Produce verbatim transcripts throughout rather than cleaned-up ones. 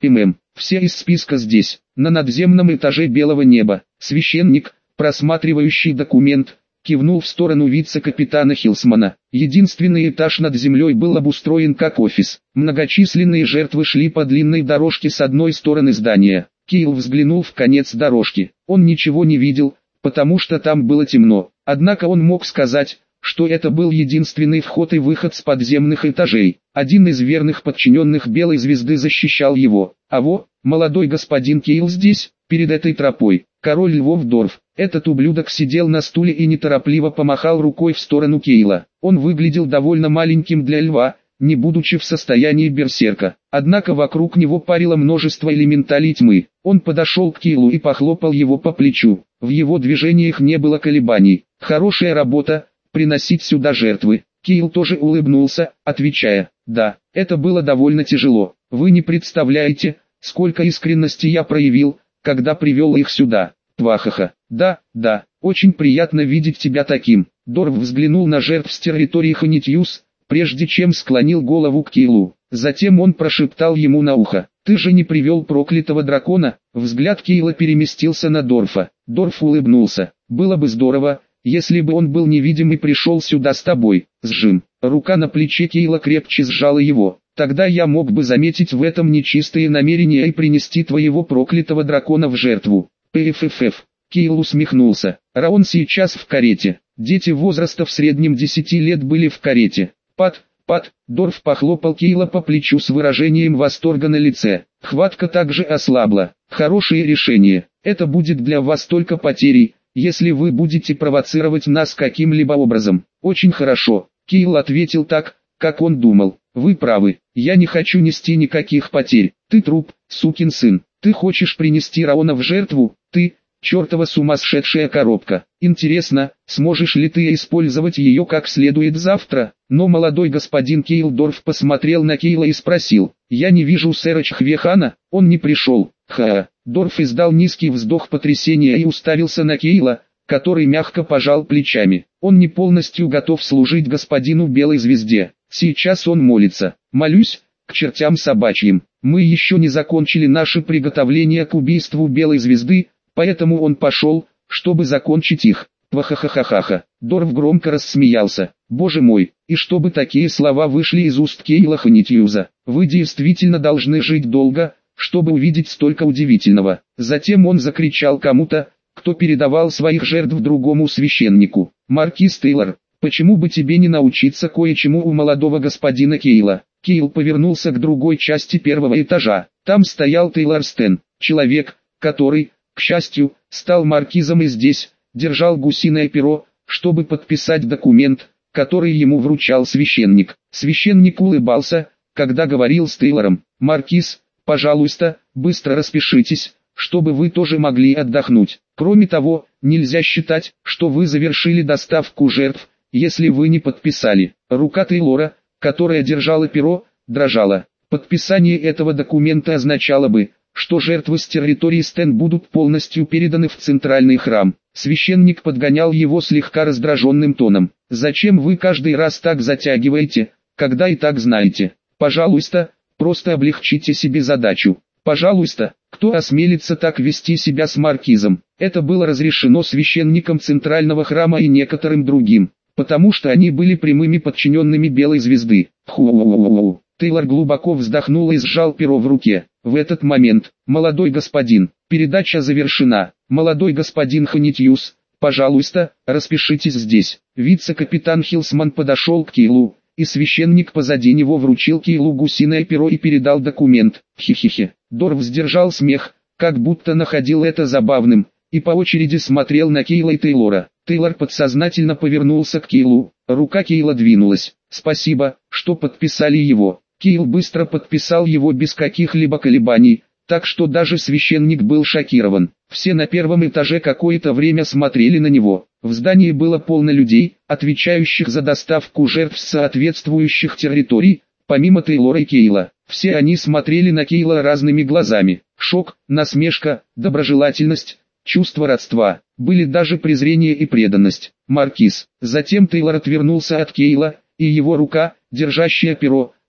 ММ. Все из списка здесь, на надземном этаже белого неба. Священник, просматривающий документ, кивнул в сторону вице-капитана Хилсмана. Единственный этаж над землей был обустроен как офис. Многочисленные жертвы шли по длинной дорожке с одной стороны здания. Кейл взглянул в конец дорожки. Он ничего не видел, потому что там было темно. Однако он мог сказать, что это был единственный вход и выход с подземных этажей. Один из верных подчиненных Белой Звезды защищал его. А во, молодой господин Кейл здесь, перед этой тропой. Король Львов Дорф. Этот ублюдок сидел на стуле и неторопливо помахал рукой в сторону Кейла. Он выглядел довольно маленьким для льва, не будучи в состоянии берсерка. Однако вокруг него парило множество элементалей тьмы. Он подошел к Кейлу и похлопал его по плечу. В его движениях не было колебаний. «Хорошая работа, приносить сюда жертвы». Кейл тоже улыбнулся, отвечая: «Да, это было довольно тяжело. Вы не представляете, сколько искренности я проявил, когда привел их сюда». Твахаха. «Да, да, очень приятно видеть тебя таким». Дорф взглянул на жертв с территории Ханитьюс, прежде чем склонил голову к Кейлу. Затем он прошептал ему на ухо: «Ты же не привел проклятого дракона?» Взгляд Кейла переместился на Дорфа. Дорф улыбнулся. «Было бы здорово, если бы он был невидим и пришел сюда с тобой». Сжим. Рука на плече Кейла крепче сжала его. «Тогда я мог бы заметить в этом нечистые намерения и принести твоего проклятого дракона в жертву». «Пффф». Кейл усмехнулся. «Раон сейчас в карете». Дети возраста в среднем десяти лет были в карете. «Пат, Пат», Дорф похлопал Кейла по плечу с выражением восторга на лице. Хватка также ослабла. «Хорошее решение. Это будет для вас только потерей, если вы будете провоцировать нас каким-либо образом». «Очень хорошо», Кейл ответил так, как он думал. «Вы правы, я не хочу нести никаких потерь. Ты труп, сукин сын. Ты хочешь принести Раона в жертву? Ты, чертова сумасшедшая коробка. Интересно, сможешь ли ты использовать ее как следует завтра?» Но молодой господин Кейл Дорф посмотрел на Кейла и спросил: «Я не вижу сэра Чхвехана, он не пришел». Ха. Дорф издал низкий вздох потрясения и уставился на Кейла, который мягко пожал плечами. Он не полностью готов служить господину Белой Звезде. Сейчас он молится. «Молюсь, к чертям собачьим. Мы еще не закончили наше приготовление к убийству Белой Звезды, поэтому он пошел, чтобы закончить их». Вахахахахаха. Дорф громко рассмеялся. «Боже мой, и чтобы такие слова вышли из уст Кейла Ханитьюза. Вы действительно должны жить долго, чтобы увидеть столько удивительного». Затем он закричал кому-то, кто передавал своих жертв другому священнику: «Маркиз Тейлор, почему бы тебе не научиться кое-чему у молодого господина Кейла?» Кейл повернулся к другой части первого этажа. Там стоял Тейлор Стен, человек, который, к счастью, стал маркизом и здесь держал гусиное перо, чтобы подписать документ, который ему вручал священник. Священник улыбался, когда говорил с Тейлором: «Маркиз, пожалуйста, быстро распишитесь, чтобы вы тоже могли отдохнуть. Кроме того, нельзя считать, что вы завершили доставку жертв, если вы не подписали». Рука Тейлора, которая держала перо, дрожала. Подписание этого документа означало бы, что жертвы с территории Стен будут полностью переданы в центральный храм. Священник подгонял его слегка раздраженным тоном: «Зачем вы каждый раз так затягиваете, когда и так знаете? Пожалуйста, просто облегчите себе задачу. Пожалуйста, кто осмелится так вести себя с маркизом?» Это было разрешено священникам центрального храма и некоторым другим, потому что они были прямыми подчиненными Белой Звезды. Ху-у-у-у-у. Тейлор глубоко вздохнул и сжал перо в руке. В этот момент: «Молодой господин, передача завершена. Молодой господин Ханитьюс, пожалуйста, распишитесь здесь». Вице-капитан Хилсман подошел к Кейлу, и священник позади него вручил Кейлу гусиное перо и передал документ. Хи-хи-хи. Дорф сдержал смех, как будто находил это забавным, и по очереди смотрел на Кейла и Тейлора. Тейлор подсознательно повернулся к Кейлу, рука Кейла двинулась. «Спасибо, что подписали его». Кейл быстро подписал его без каких-либо колебаний, так что даже священник был шокирован. Все на первом этаже какое-то время смотрели на него. В здании было полно людей, отвечающих за доставку жертв с соответствующих территорий, помимо Тейлора и Кейла. Все они смотрели на Кейла разными глазами. Шок, насмешка, доброжелательность, чувство родства. Были даже презрение и преданность. «Маркиз». Затем Тейлор отвернулся от Кейла, и его рука, держащая перо,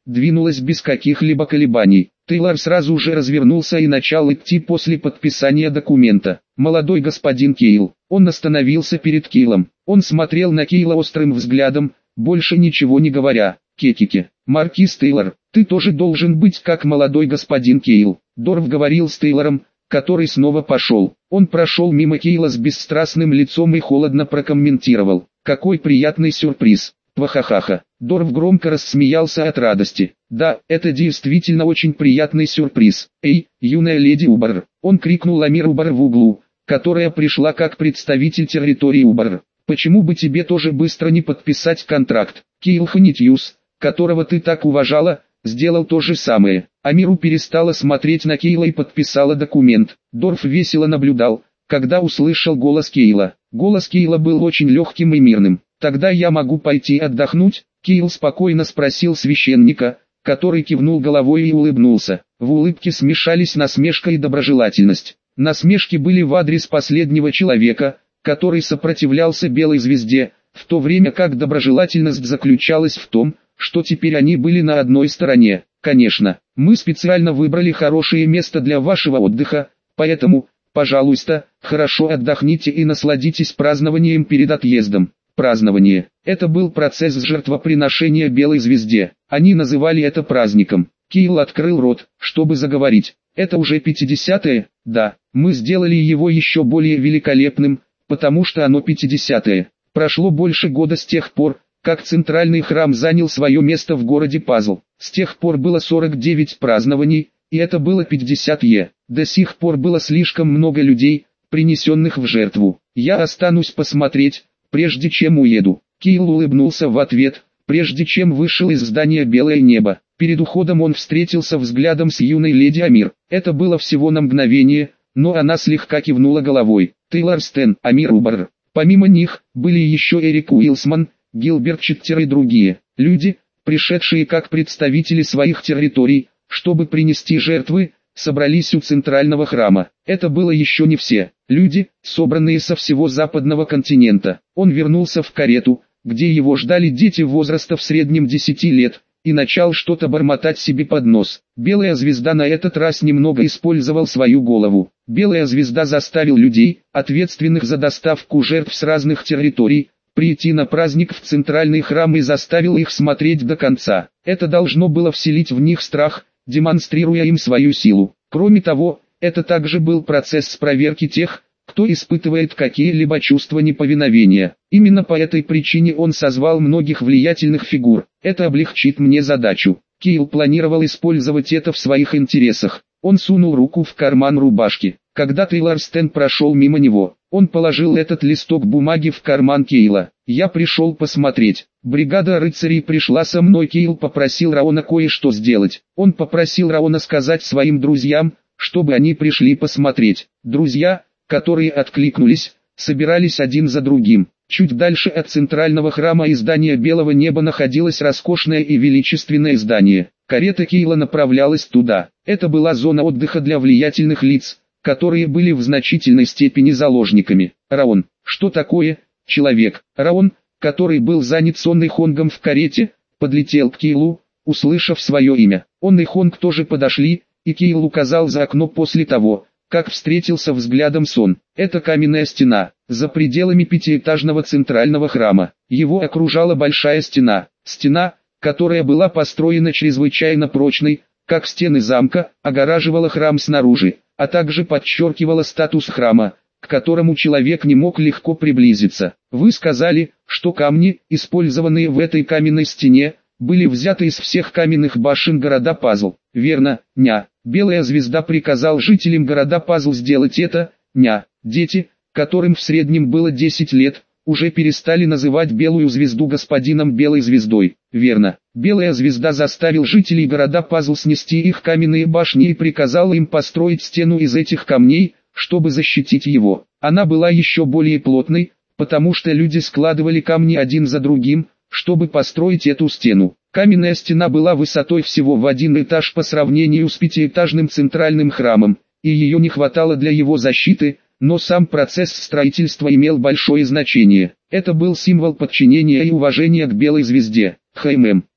двинулась без каких-либо колебаний. Тейлор сразу же развернулся и начал идти после подписания документа. «Молодой господин Кейл». Он остановился перед Кейлом. Он смотрел на Кейла острым взглядом, больше ничего не говоря. «Кекики, маркиз Тейлор, ты тоже должен быть как молодой господин Кейл». Дорф говорил с Тейлором, который снова пошел. Он прошел мимо Кейла с бесстрастным лицом и холодно прокомментировал: «Какой приятный сюрприз! Вахахаха!» Дорф громко рассмеялся от радости. «Да, это действительно очень приятный сюрприз. Эй, юная леди Убар!» Он крикнул Амир Убар в углу, которая пришла как представитель территории Убар. «Почему бы тебе тоже быстро не подписать контракт?» Кейл Ханитьюс, которого ты так уважала, сделал то же самое. Амиру перестала смотреть на Кейла и подписала документ. Дорф весело наблюдал, когда услышал голос Кейла. Голос Кейла был очень легким и мирным. «Тогда я могу пойти отдохнуть?» Кейл спокойно спросил священника, который кивнул головой и улыбнулся. В улыбке смешались насмешка и доброжелательность. Насмешки были в адрес последнего человека, который сопротивлялся Белой Звезде, в то время как доброжелательность заключалась в том, что теперь они были на одной стороне. «Конечно, мы специально выбрали хорошее место для вашего отдыха, поэтому, пожалуйста, хорошо отдохните и насладитесь празднованием перед отъездом». Празднование. Это был процесс жертвоприношения Белой Звезде. Они называли это праздником. Кейл открыл рот, чтобы заговорить. «Это уже пятидесятое, да, мы сделали его еще более великолепным, потому что оно пятидесятое. Прошло больше года с тех пор, как центральный храм занял свое место в городе Пазл. С тех пор было сорок девять празднований, и это было пятьдесят е. До сих пор было слишком много людей, принесенных в жертву. Я останусь посмотреть, прежде чем уеду». Кейл улыбнулся в ответ, прежде чем вышел из здания «Белое небо». Перед уходом он встретился взглядом с юной леди Амир. Это было всего на мгновение, но она слегка кивнула головой. Тейлор Стэн, Амир Убар. Помимо них, были еще Эрик Уилсман, Гилберт Читтер и другие люди, пришедшие как представители своих территорий, чтобы принести жертвы, собрались у центрального храма. Это было еще не все. Люди, собранные со всего западного континента. Он вернулся в карету, где его ждали дети возраста в среднем десяти лет, и начал что-то бормотать себе под нос. Белая Звезда на этот раз немного использовал свою голову. Белая Звезда заставил людей, ответственных за доставку жертв с разных территорий, прийти на праздник в центральный храм и заставил их смотреть до конца. Это должно было вселить в них страх, демонстрируя им свою силу. Кроме того, это также был процесс проверки тех, кто испытывает какие-либо чувства неповиновения. Именно по этой причине он созвал многих влиятельных фигур. Это облегчит мне задачу. Кейл планировал использовать это в своих интересах. Он сунул руку в карман рубашки. Когда Тейлор Стэн прошел мимо него, он положил этот листок бумаги в карман Кейла. «Я пришел посмотреть. Бригада рыцарей пришла со мной». Кейл попросил Раона кое-что сделать. Он попросил Раона сказать своим друзьям, чтобы они пришли посмотреть. Друзья, которые откликнулись, собирались один за другим. Чуть дальше от центрального храма и здания Белого неба находилось роскошное и величественное здание. Карета Кейла направлялась туда. Это была зона отдыха для влиятельных лиц, которые были в значительной степени заложниками. Раон, что такое, человек? Раон, который был занят сонной Хонгом в карете, подлетел к Кейлу, услышав свое имя. Он и Хонг тоже подошли, и Кейл указал за окно после того, как встретился взглядом сон. Это каменная стена, за пределами пятиэтажного центрального храма. Его окружала большая стена. Стена, которая была построена чрезвычайно прочной, как стены замка, огораживала храм снаружи, а также подчеркивала статус храма, к которому человек не мог легко приблизиться. Вы сказали, что камни, использованные в этой каменной стене, были взяты из всех каменных башен города Пазл. Верно, ня. Белая Звезда приказал жителям города Пазл сделать это, ня. Дети, которым в среднем было десять лет, уже перестали называть Белую Звезду господином Белой Звездой. Верно. Белая Звезда заставил жителей города Пазл снести их каменные башни и приказал им построить стену из этих камней, чтобы защитить его. Она была еще более плотной, потому что люди складывали камни один за другим, чтобы построить эту стену. Каменная стена была высотой всего в один этаж по сравнению с пятиэтажным центральным храмом, и ее не хватало для его защиты, но сам процесс строительства имел большое значение. Это был символ подчинения и уважения к Белой Звезде. Хм,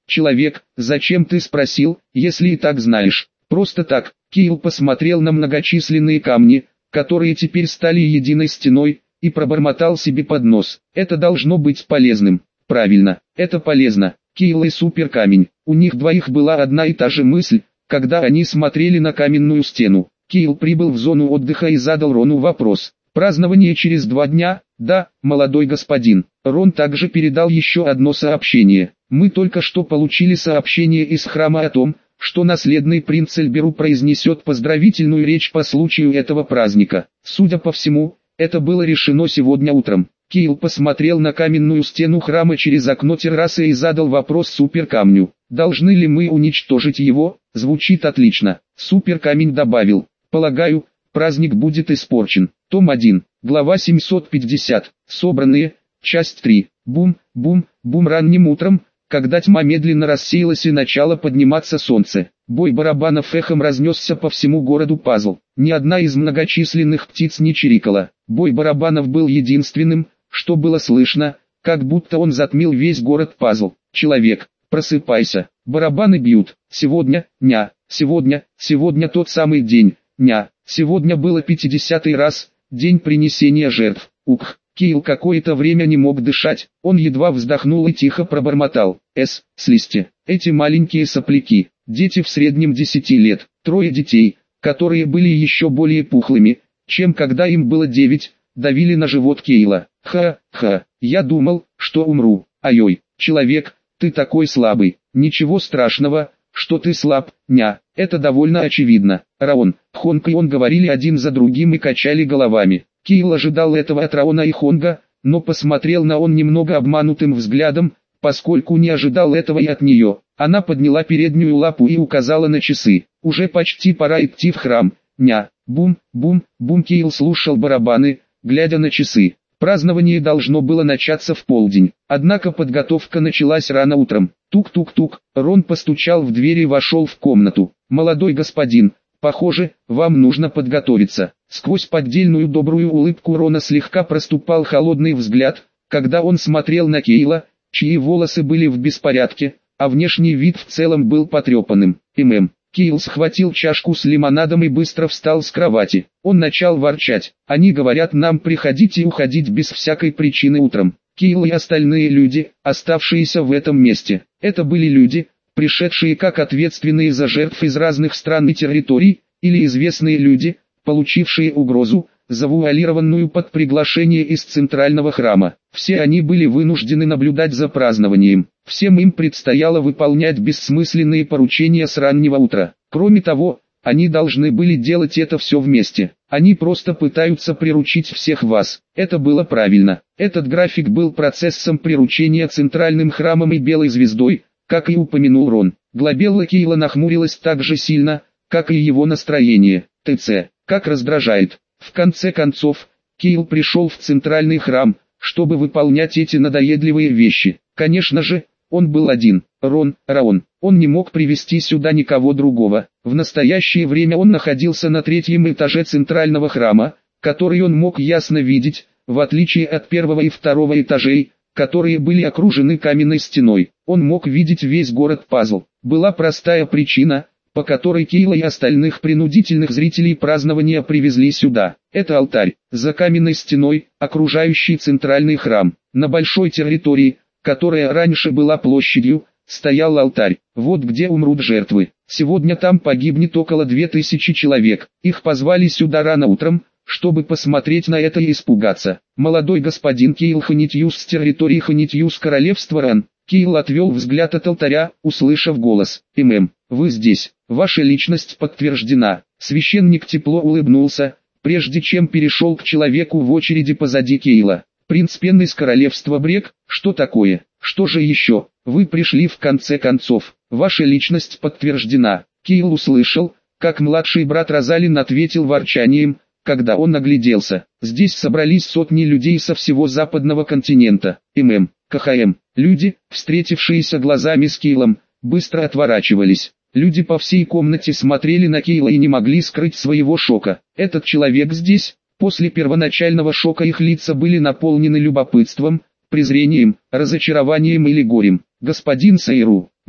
Человек, зачем ты спросил, если и так знаешь? Просто так. Кайл посмотрел на многочисленные камни, которые теперь стали единой стеной, и пробормотал себе под нос. Это должно быть полезным. Правильно, это полезно. Кайл и суперкамень. У них двоих была одна и та же мысль, когда они смотрели на каменную стену. Кайл прибыл в зону отдыха и задал Рону вопрос. Празднование через два дня? Да, молодой господин. Рон также передал еще одно сообщение. Мы только что получили сообщение из храма о том, что наследный принц Эльберу произнесет поздравительную речь по случаю этого праздника. Судя по всему, это было решено сегодня утром. Кайл посмотрел на каменную стену храма через окно террасы и задал вопрос суперкамню. Должны ли мы уничтожить его? Звучит отлично. Суперкамень добавил. Полагаю, праздник будет испорчен. Том один, глава семьсот пятьдесят. Собранные. Часть три. Бум, бум, бум. Ранним утром, когда тьма медленно рассеялась и начало подниматься солнце, бой барабанов эхом разнесся по всему городу Пазл. Ни одна из многочисленных птиц не чирикала. Бой барабанов был единственным, что было слышно, как будто он затмил весь город Пазл. Человек, просыпайся, барабаны бьют. Сегодня, ня, сегодня, сегодня тот самый день, ня. Сегодня было пятидесятый раз, день принесения жертв. Ух. Кайл какое-то время не мог дышать, он едва вздохнул и тихо пробормотал. С, слизьте, эти маленькие сопляки, дети в среднем десяти лет, трое детей, которые были еще более пухлыми, чем когда им было девять, давили на живот Кайла. Ха-ха, я думал, что умру. Ай-ой, человек, ты такой слабый, ничего страшного, что ты слаб, ня, это довольно очевидно. Раон, Хонг и он говорили один за другим и качали головами. Кайл ожидал этого от Раона и Хонга, но посмотрел на он немного обманутым взглядом, поскольку не ожидал этого и от нее. Она подняла переднюю лапу и указала на часы. Уже почти пора идти в храм. Ня, бум, бум, бум. Кайл слушал барабаны, глядя на часы. Празднование должно было начаться в полдень, однако подготовка началась рано утром. Тук-тук-тук, Рон постучал в дверь и вошел в комнату. «Молодой господин, похоже, вам нужно подготовиться». Сквозь поддельную добрую улыбку Рона слегка проступал холодный взгляд, когда он смотрел на Кайла, чьи волосы были в беспорядке, а внешний вид в целом был потрепанным. «ММ». Кайл схватил чашку с лимонадом и быстро встал с кровати. Он начал ворчать. «Они говорят нам приходить и уходить без всякой причины утром». Кайл и остальные люди, оставшиеся в этом месте, это были люди, пришедшие как ответственные за жертв из разных стран и территорий, или известные люди, получившие угрозу, завуалированную под приглашение из центрального храма. Все они были вынуждены наблюдать за празднованием. Всем им предстояло выполнять бессмысленные поручения с раннего утра. Кроме того, они должны были делать это все вместе. Они просто пытаются приручить всех вас. Это было правильно. Этот график был процессом приручения центральным храмом и белой звездой, как и упомянул Рон. Глобелла Кайла нахмурилась так же сильно, как и его настроение. ТЦ. Как раздражает. В конце концов, Кайл пришел в центральный храм, чтобы выполнять эти надоедливые вещи. Конечно же, он был один. Рон, Раон. Он не мог привести сюда никого другого. В настоящее время он находился на третьем этаже центрального храма, который он мог ясно видеть, в отличие от первого и второго этажей, которые были окружены каменной стеной. Он мог видеть весь город Пазл. Была простая причина, по которой Кайла и остальных принудительных зрителей празднования привезли сюда. Это алтарь, за каменной стеной, окружающий центральный храм. На большой территории, которая раньше была площадью, стоял алтарь. Вот где умрут жертвы. Сегодня там погибнет около две тысячи человек. Их позвали сюда рано утром, чтобы посмотреть на это и испугаться. Молодой господин Кайл Ханитьюс с территории Ханитьюс королевства Ран. Кайл отвел взгляд от алтаря, услышав голос. «ММ, вы здесь, ваша личность подтверждена». Священник тепло улыбнулся, прежде чем перешел к человеку в очереди позади Кайла. «Принц Пен из королевства Брек, что такое? Что же еще? Вы пришли в конце концов, ваша личность подтверждена». Кайл услышал, как младший брат Розалин ответил ворчанием, когда он огляделся. Здесь собрались сотни людей со всего западного континента. ММ, КХМ. Люди, встретившиеся глазами с Кайлом, быстро отворачивались. Люди по всей комнате смотрели на Кайла и не могли скрыть своего шока. Этот человек здесь? После первоначального шока их лица были наполнены любопытством, презрением, разочарованием или горем. «Господин Сайру,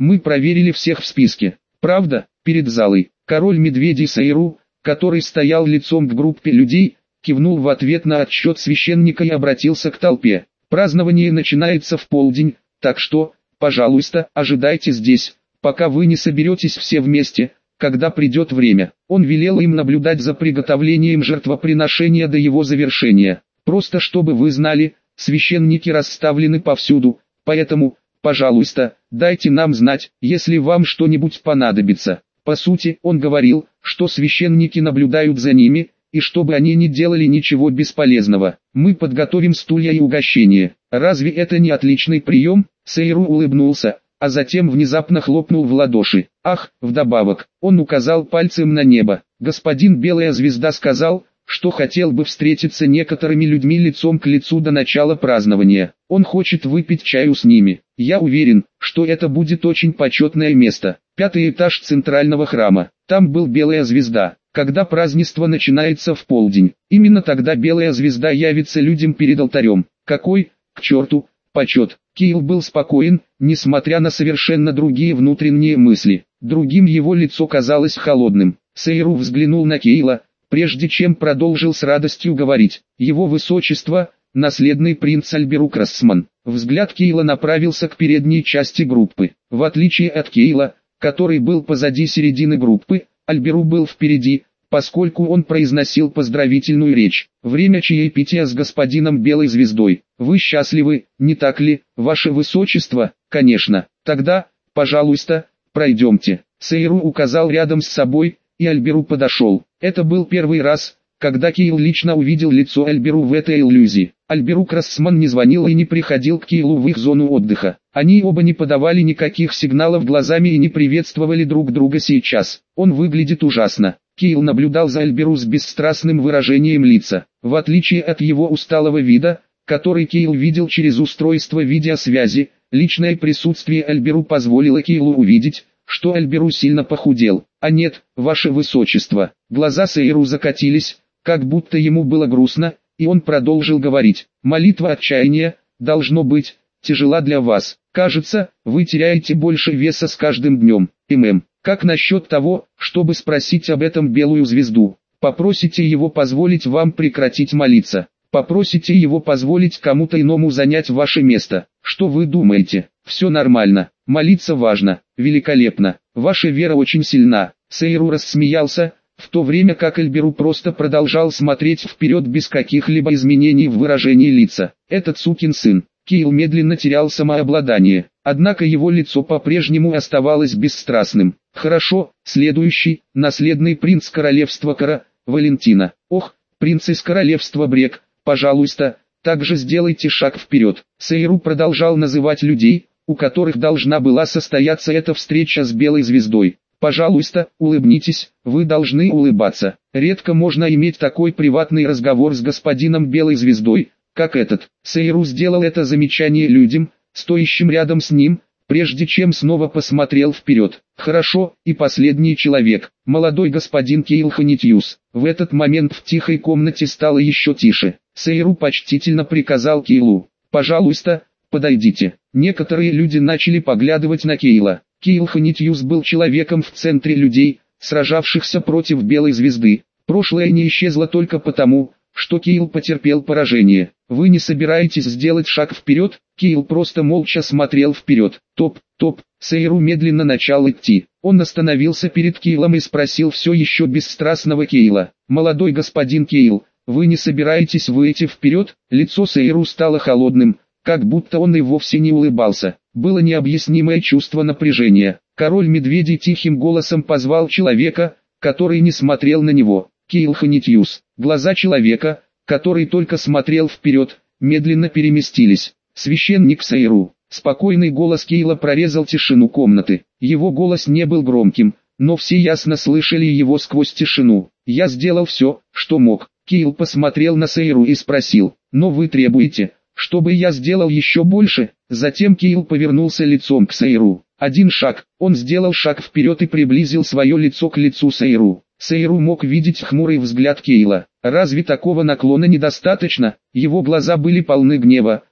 Мы проверили всех в списке. Правда, перед залой. Король медведей Сейру, который стоял лицом к группе людей, кивнул в ответ на отчет священника и обратился к толпе. Празднование начинается в полдень, так что, пожалуйста, ожидайте здесь, пока вы не соберетесь все вместе, когда придет время. Он велел им наблюдать за приготовлением жертвоприношения до его завершения. Просто чтобы вы знали, священники расставлены повсюду, поэтому, пожалуйста, дайте нам знать, если вам что-нибудь понадобится. По сути, он говорил, что священники наблюдают за ними, и чтобы они не делали ничего бесполезного. Мы подготовим стулья и угощения. Разве это не отличный прием? Сейру улыбнулся, а затем внезапно хлопнул в ладоши. Ах, вдобавок, он указал пальцем на небо. Господин Белая Звезда сказал, что хотел бы встретиться некоторыми людьми лицом к лицу до начала празднования. Он хочет выпить чаю с ними. Я уверен, что это будет очень почетное место. Пятый этаж центрального храма. Там был Белая Звезда. Когда празднество начинается в полдень, именно тогда Белая Звезда явится людям перед алтарем. Какой, к черту, почет? Кейл был спокоен, несмотря на совершенно другие внутренние мысли. Другим его лицо казалось холодным. Сейру взглянул на Кейла, прежде чем продолжил с радостью говорить. Его высочество, наследный принц Альберук Рассман. Взгляд Кейла направился к передней части группы. В отличие от Кейла, который был позади середины группы, Альберу был впереди, поскольку он произносил поздравительную речь. Время чаепития с господином Белой Звездой. Вы счастливы, не так ли, ваше высочество? Конечно. Тогда, пожалуйста, пройдемте. Сейру указал рядом с собой, и Альберу подошел. Это был первый раз, когда Кейл лично увидел лицо Альберу в этой иллюзии. Альберук Рассман не звонил и не приходил к Кейлу в их зону отдыха. Они оба не подавали никаких сигналов глазами и не приветствовали друг друга сейчас. Он выглядит ужасно. Кейл наблюдал за Альберу с бесстрастным выражением лица. В отличие от его усталого вида, который Кейл видел через устройство видеосвязи, личное присутствие Альберу позволило Кейлу увидеть, что Альберу сильно похудел. А нет, ваше высочество. Глаза Сейру закатились, как будто ему было грустно, и он продолжил говорить. Молитва отчаяния, должно быть, тяжела для вас. Кажется, вы теряете больше веса с каждым днем. ММ. Как насчет того, чтобы спросить об этом Белую Звезду? Попросите его позволить вам прекратить молиться. Попросите его позволить кому-то иному занять ваше место. Что вы думаете? Все нормально. Молиться важно. Великолепно. Ваша вера очень сильна. Сейру рассмеялся, в то время как Альберу просто продолжал смотреть вперед без каких-либо изменений в выражении лица. Этот сукин сын. Кейл медленно терял самообладание, однако его лицо по-прежнему оставалось бесстрастным. Хорошо, следующий, наследный принц королевства Кара, Валентина. Ох, принц из королевства Брек, пожалуйста, также сделайте шаг вперед. Сейру продолжал называть людей, у которых должна была состояться эта встреча с Белой Звездой. Пожалуйста, улыбнитесь, вы должны улыбаться. Редко можно иметь такой приватный разговор с господином Белой Звездой, как этот. Сейру сделал это замечание людям, стоящим рядом с ним, прежде чем снова посмотрел вперед. Хорошо, и последний человек, молодой господин Кейл Ханитьюс. В этот момент в тихой комнате стало еще тише. Сейру почтительно приказал Кейлу: пожалуйста, подойдите. Некоторые люди начали поглядывать на Кейла. Кейл Ханитьюс был человеком в центре людей, сражавшихся против Белой Звезды. Прошлое не исчезло только потому, что Кейл потерпел поражение. Вы не собираетесь сделать шаг вперед? Кейл просто молча смотрел вперед. Топ, топ. Сейру медленно начал идти. Он остановился перед Кейлом и спросил все еще бесстрастного Кейла: молодой господин Кейл, вы не собираетесь выйти вперед? Лицо Сейру стало холодным, как будто он и вовсе не улыбался. Было необъяснимое чувство напряжения. Король медведей тихим голосом позвал человека, который не смотрел на него. Кейл Ханитьюс. Глаза человека, который только смотрел вперед, медленно переместились. Священник Сейру. Спокойный голос Кейла прорезал тишину комнаты. Его голос не был громким, но все ясно слышали его сквозь тишину. Я сделал все, что мог. Кейл посмотрел на Сейру и спросил: но вы требуете, чтобы я сделал еще больше? Затем Кейл повернулся лицом к Сейру. Один шаг. Он сделал шаг вперед и приблизил свое лицо к лицу Сейру. Сейру мог видеть хмурый взгляд Кейла. Разве такого наклона недостаточно? Его глаза были полны гнева,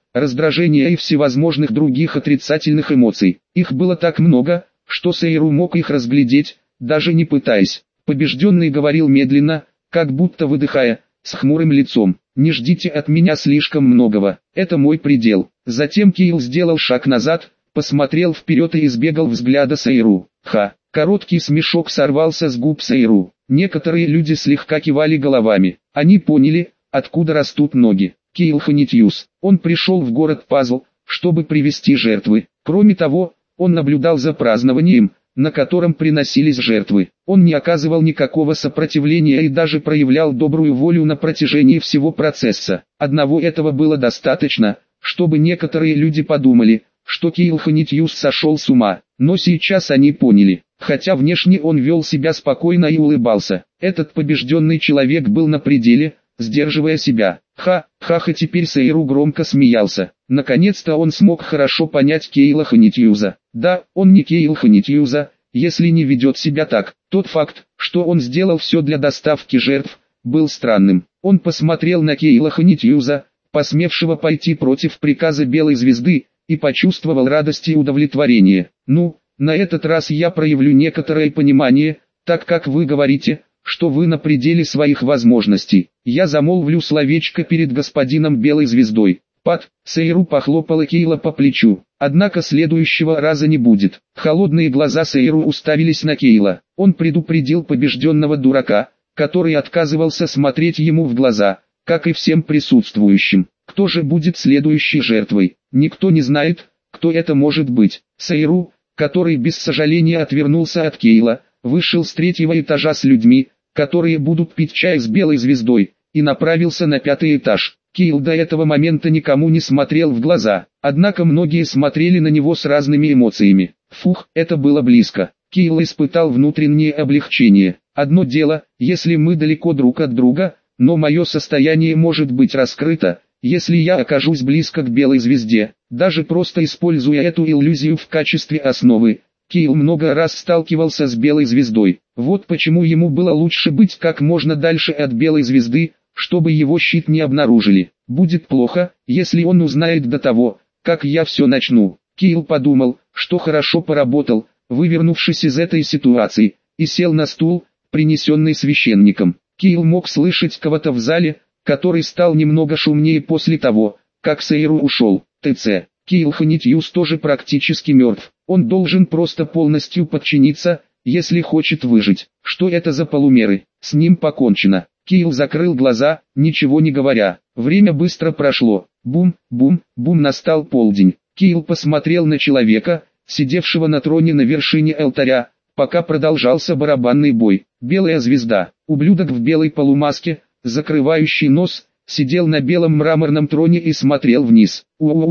раздражения и всевозможных других отрицательных эмоций. Их было так много, что Сейру мог их разглядеть, даже не пытаясь. Побежденный говорил медленно, как будто выдыхая, с хмурым лицом: «Не ждите от меня слишком многого, это мой предел». Затем Кейл сделал шаг назад, посмотрел вперед и избегал взгляда Сейру. Ха! Короткий смешок сорвался с губ Сейру. Некоторые люди слегка кивали головами. Они поняли, откуда растут ноги. Кейл Ханитьюс. Он пришел в город Пазл, чтобы привести жертвы. Кроме того, он наблюдал за празднованием, на котором приносились жертвы. Он не оказывал никакого сопротивления и даже проявлял добрую волю на протяжении всего процесса. Одного этого было достаточно, чтобы некоторые люди подумали, что Кейл Ханитьюс сошел с ума. Но сейчас они поняли. Хотя внешне он вел себя спокойно и улыбался, этот побежденный человек был на пределе, сдерживая себя. Ха-ха-ха, теперь Сейру громко смеялся. Наконец-то он смог хорошо понять Кейла Ханитьюза. Да, он не Кейл Ханитьюза, если не ведет себя так. Тот факт, что он сделал все для доставки жертв, был странным. Он посмотрел на Кейла Ханитьюза, посмевшего пойти против приказа Белой Звезды, и почувствовал радость и удовлетворение. Ну, на этот раз я проявлю некоторое понимание, так как вы говорите, что вы на пределе своих возможностей. Я замолвлю словечко перед господином Белой Звездой. Пат, Сейру похлопала Кейла по плечу. Однако следующего раза не будет. Холодные глаза Сейру уставились на Кейла. Он предупредил побежденного дурака, который отказывался смотреть ему в глаза, как и всем присутствующим. Кто же будет следующей жертвой? Никто не знает, кто это может быть. Сейру, который без сожаления отвернулся от Кейла, вышел с третьего этажа с людьми, которые будут пить чай с Белой Звездой, и направился на пятый этаж. Кейл до этого момента никому не смотрел в глаза, однако многие смотрели на него с разными эмоциями. Фух, это было близко. Кейл испытал внутреннее облегчение. Одно дело, если мы далеко друг от друга, но мое состояние может быть раскрыто, если я окажусь близко к Белой Звезде. Даже просто используя эту иллюзию в качестве основы, Кейл много раз сталкивался с Белой Звездой. Вот почему ему было лучше быть как можно дальше от Белой Звезды, чтобы его щит не обнаружили. Будет плохо, если он узнает до того, как я все начну. Кейл подумал, что хорошо поработал, вывернувшись из этой ситуации, и сел на стул, принесенный священником. Кейл мог слышать кого-то в зале, который стал немного шумнее после того, как Сейру ушел. ТЦ. Кейл Ханитьюс тоже практически мертв. Он должен просто полностью подчиниться, если хочет выжить. Что это за полумеры? С ним покончено. Кейл закрыл глаза, ничего не говоря. Время быстро прошло. Бум, бум, бум, настал полдень. Кейл посмотрел на человека, сидевшего на троне на вершине алтаря, пока продолжался барабанный бой. Белая Звезда, ублюдок в белой полумаске, закрывающий нос, сидел на белом мраморном троне и смотрел вниз.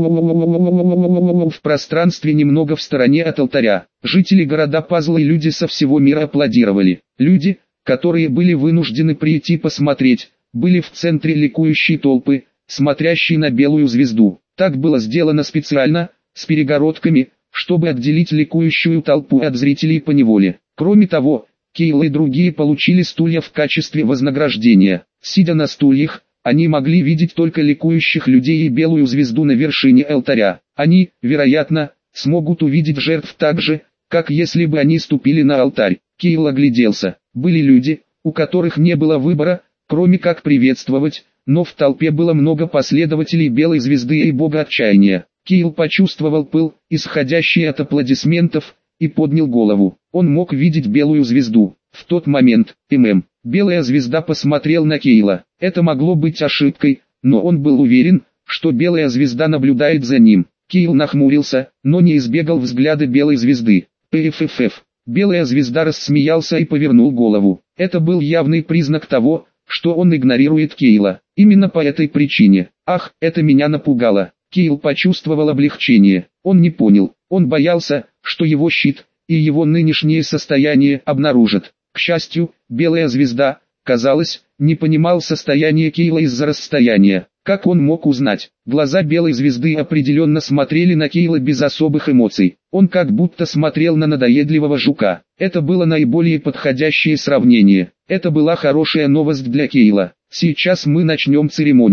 В пространстве немного в стороне от алтаря, жители города Пазл и люди со всего мира аплодировали. Люди, которые были вынуждены прийти посмотреть, были в центре ликующей толпы, смотрящей на Белую Звезду. Так было сделано специально, с перегородками, чтобы отделить ликующую толпу от зрителей поневоле. Кроме того, Кейл и другие получили стулья в качестве вознаграждения. Сидя на стульях, они могли видеть только ликующих людей и Белую Звезду на вершине алтаря. Они, вероятно, смогут увидеть жертв так же, как если бы они ступили на алтарь. Кейл огляделся. Были люди, у которых не было выбора, кроме как приветствовать, но в толпе было много последователей Белой Звезды и Бога Отчаяния. Кейл почувствовал пыл, исходящий от аплодисментов, и поднял голову. Он мог видеть Белую Звезду. В тот момент, ММ, Белая Звезда посмотрел на Кейла. Это могло быть ошибкой, но он был уверен, что Белая Звезда наблюдает за ним. Кейл нахмурился, но не избегал взгляда Белой Звезды. ПФФ. Белая Звезда рассмеялся и повернул голову. Это был явный признак того, что он игнорирует Кейла. Именно по этой причине. Ах, это меня напугало. Кейл почувствовал облегчение. Он не понял. Он боялся, что его щит и его нынешнее состояние обнаружат. К счастью, Белая Звезда, казалось, не понимал состояние Кейла из-за расстояния. Как он мог узнать? Глаза Белой Звезды определенно смотрели на Кейла без особых эмоций. Он как будто смотрел на надоедливого жука. Это было наиболее подходящее сравнение. Это была хорошая новость для Кейла. Сейчас мы начнем церемонию.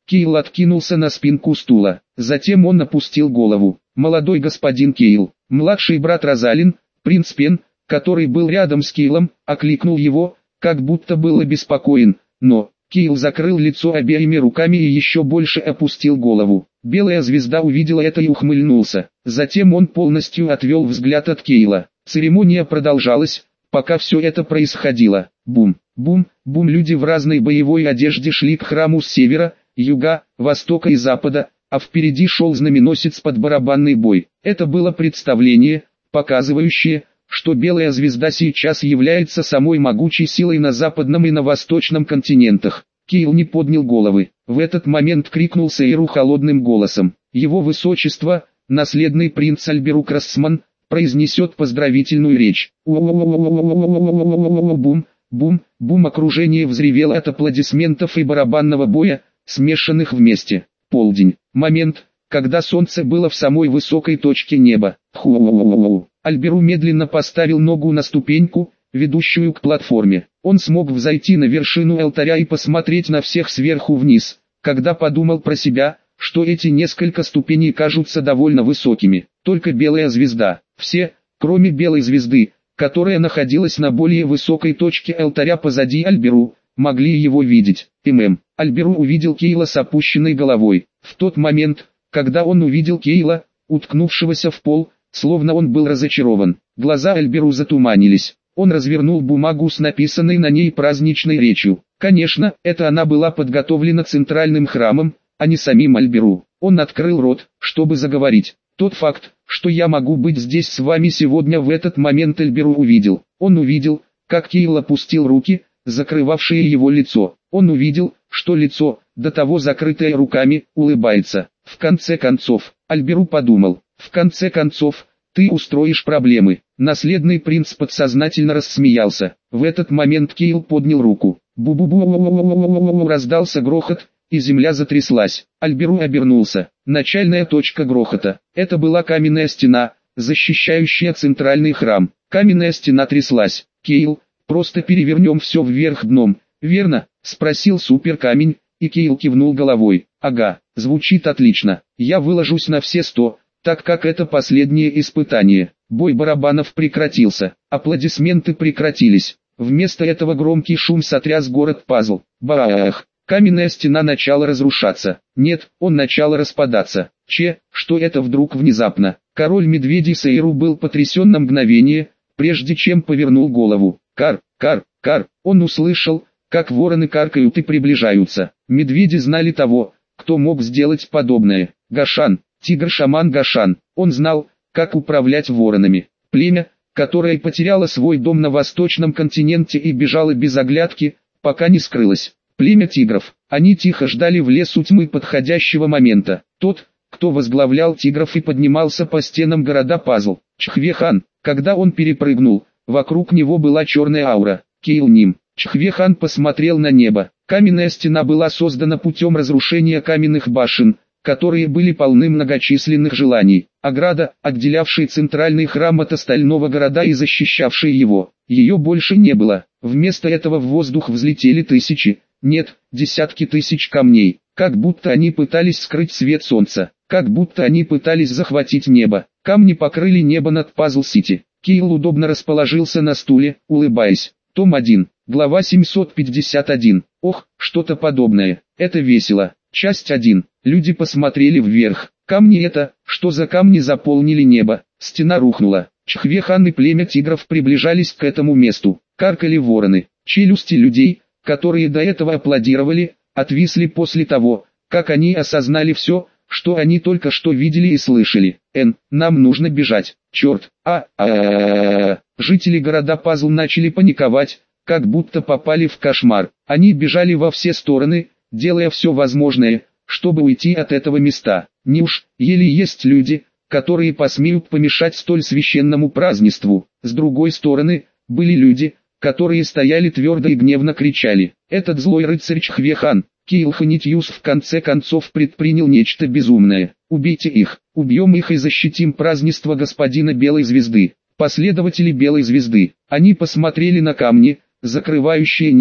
Кейл откинулся на спинку стула. Затем он опустил голову. «Молодой господин Кейл». Младший брат Розалин, принц Пен, который был рядом с Кейлом, окликнул его, как будто был обеспокоен, но Кейл закрыл лицо обеими руками и еще больше опустил голову. Белая звезда увидела это и ухмыльнулся. Затем он полностью отвел взгляд от Кейла. Церемония продолжалась, пока все это происходило. Бум, бум, бум. Люди в разной боевой одежде шли к храму с севера, юга, востока и запада, а впереди шел знаменосец под барабанный бой. Это было представление, показывающее, что Белая звезда сейчас является самой могучей силой на западном и на восточном континентах. Кейл не поднял головы. В этот момент крикнул Сейру холодным голосом. Его высочество, наследный принц Альберу Красман, произнесет поздравительную речь. Бум, бум, бум. Окружение взревело от аплодисментов и барабанного боя, смешанных вместе. Полдень. Момент, когда солнце было в самой высокой точке неба. Ху-у-у-у-у. Альберу медленно поставил ногу на ступеньку, ведущую к платформе. Он смог взойти на вершину алтаря и посмотреть на всех сверху вниз, когда подумал про себя, что эти несколько ступеней кажутся довольно высокими. Только Белая звезда, все, кроме Белой звезды, которая находилась на более высокой точке алтаря позади Альберу, могли его видеть. ММ. Альберу увидел Кейла с опущенной головой. В тот момент, когда он увидел Кейла, уткнувшегося в пол, словно он был разочарован, глаза Альберу затуманились. Он развернул бумагу с написанной на ней праздничной речью. Конечно, это она была подготовлена центральным храмом, а не самим Альберу. Он открыл рот, чтобы заговорить. Тот факт, что я могу быть здесь с вами сегодня, в этот момент Альберу увидел. Он увидел, как Кейл опустил руки, закрывавшие его лицо. Он увидел, что лицо, до того закрытое руками, улыбается. В конце концов, Альберу подумал, в конце концов, ты устроишь проблемы. Наследный принц подсознательно рассмеялся. В этот момент Кейл поднял руку. Бу-бу-бу, раздался грохот, и земля затряслась. Альберу обернулся. Начальная точка грохота. Это была каменная стена, защищающая центральный храм. Каменная стена тряслась. Кейл, просто перевернем все вверх дном, верно? Спросил суперкамень, и Кейл кивнул головой. Ага, звучит отлично. Я выложусь на все сто, так как это последнее испытание. Бой барабанов прекратился, аплодисменты прекратились. Вместо этого громкий шум сотряс город Пазл. Баах! Каменная стена начала разрушаться. Нет, он начал распадаться. Че, что это вдруг внезапно? Король медведей Сейру был потрясен на мгновение, прежде чем повернул голову. Кар, кар, кар. Он услышал, как вороны каркают и приближаются. Медведи знали того, кто мог сделать подобное. Гашан, тигр-шаман Гашан. Он знал, как управлять воронами. Племя, которое потеряло свой дом на восточном континенте и бежало без оглядки, пока не скрылось. Племя тигров. Они тихо ждали в лесу тьмы подходящего момента. Тот, кто возглавлял тигров и поднимался по стенам города Пазл. Чхвехан. Когда он перепрыгнул, вокруг него была черная аура. Кейл Ним. Чхвехан посмотрел на небо. Каменная стена была создана путем разрушения каменных башен, которые были полны многочисленных желаний. Ограда, отделявшая центральный храм от остального города и защищавшая его, ее больше не было. Вместо этого в воздух взлетели тысячи, нет, десятки тысяч камней, как будто они пытались скрыть свет солнца, как будто они пытались захватить небо. Камни покрыли небо над Пазл-Сити. Кейл удобно расположился на стуле, улыбаясь. Том один, глава семьсот пятьдесят один. Ох, что-то подобное. Это весело. Часть один. Люди посмотрели вверх. Камни это, что за камни заполнили небо? Стена рухнула. Чхвехан и племя тигров приближались к этому месту. Каркали вороны. Челюсти людей, которые до этого аплодировали, отвисли после того, как они осознали все, что они только что видели и слышали. Н, нам нужно бежать. Черт, а, а, а, а. Жители города Пазл начали паниковать, как будто попали в кошмар. Они бежали во все стороны, делая все возможное, чтобы уйти от этого места. Неуж, еле есть люди, которые посмеют помешать столь священному празднеству. С другой стороны, были люди, которые стояли твердо и гневно кричали. Этот злой рыцарь Чхвехан, Кейл Ханитьюс в конце концов предпринял нечто безумное. Убейте их, убьем их и защитим празднество господина Белой Звезды. Последователи Белой Звезды. Они посмотрели на камни, закрывающие небо,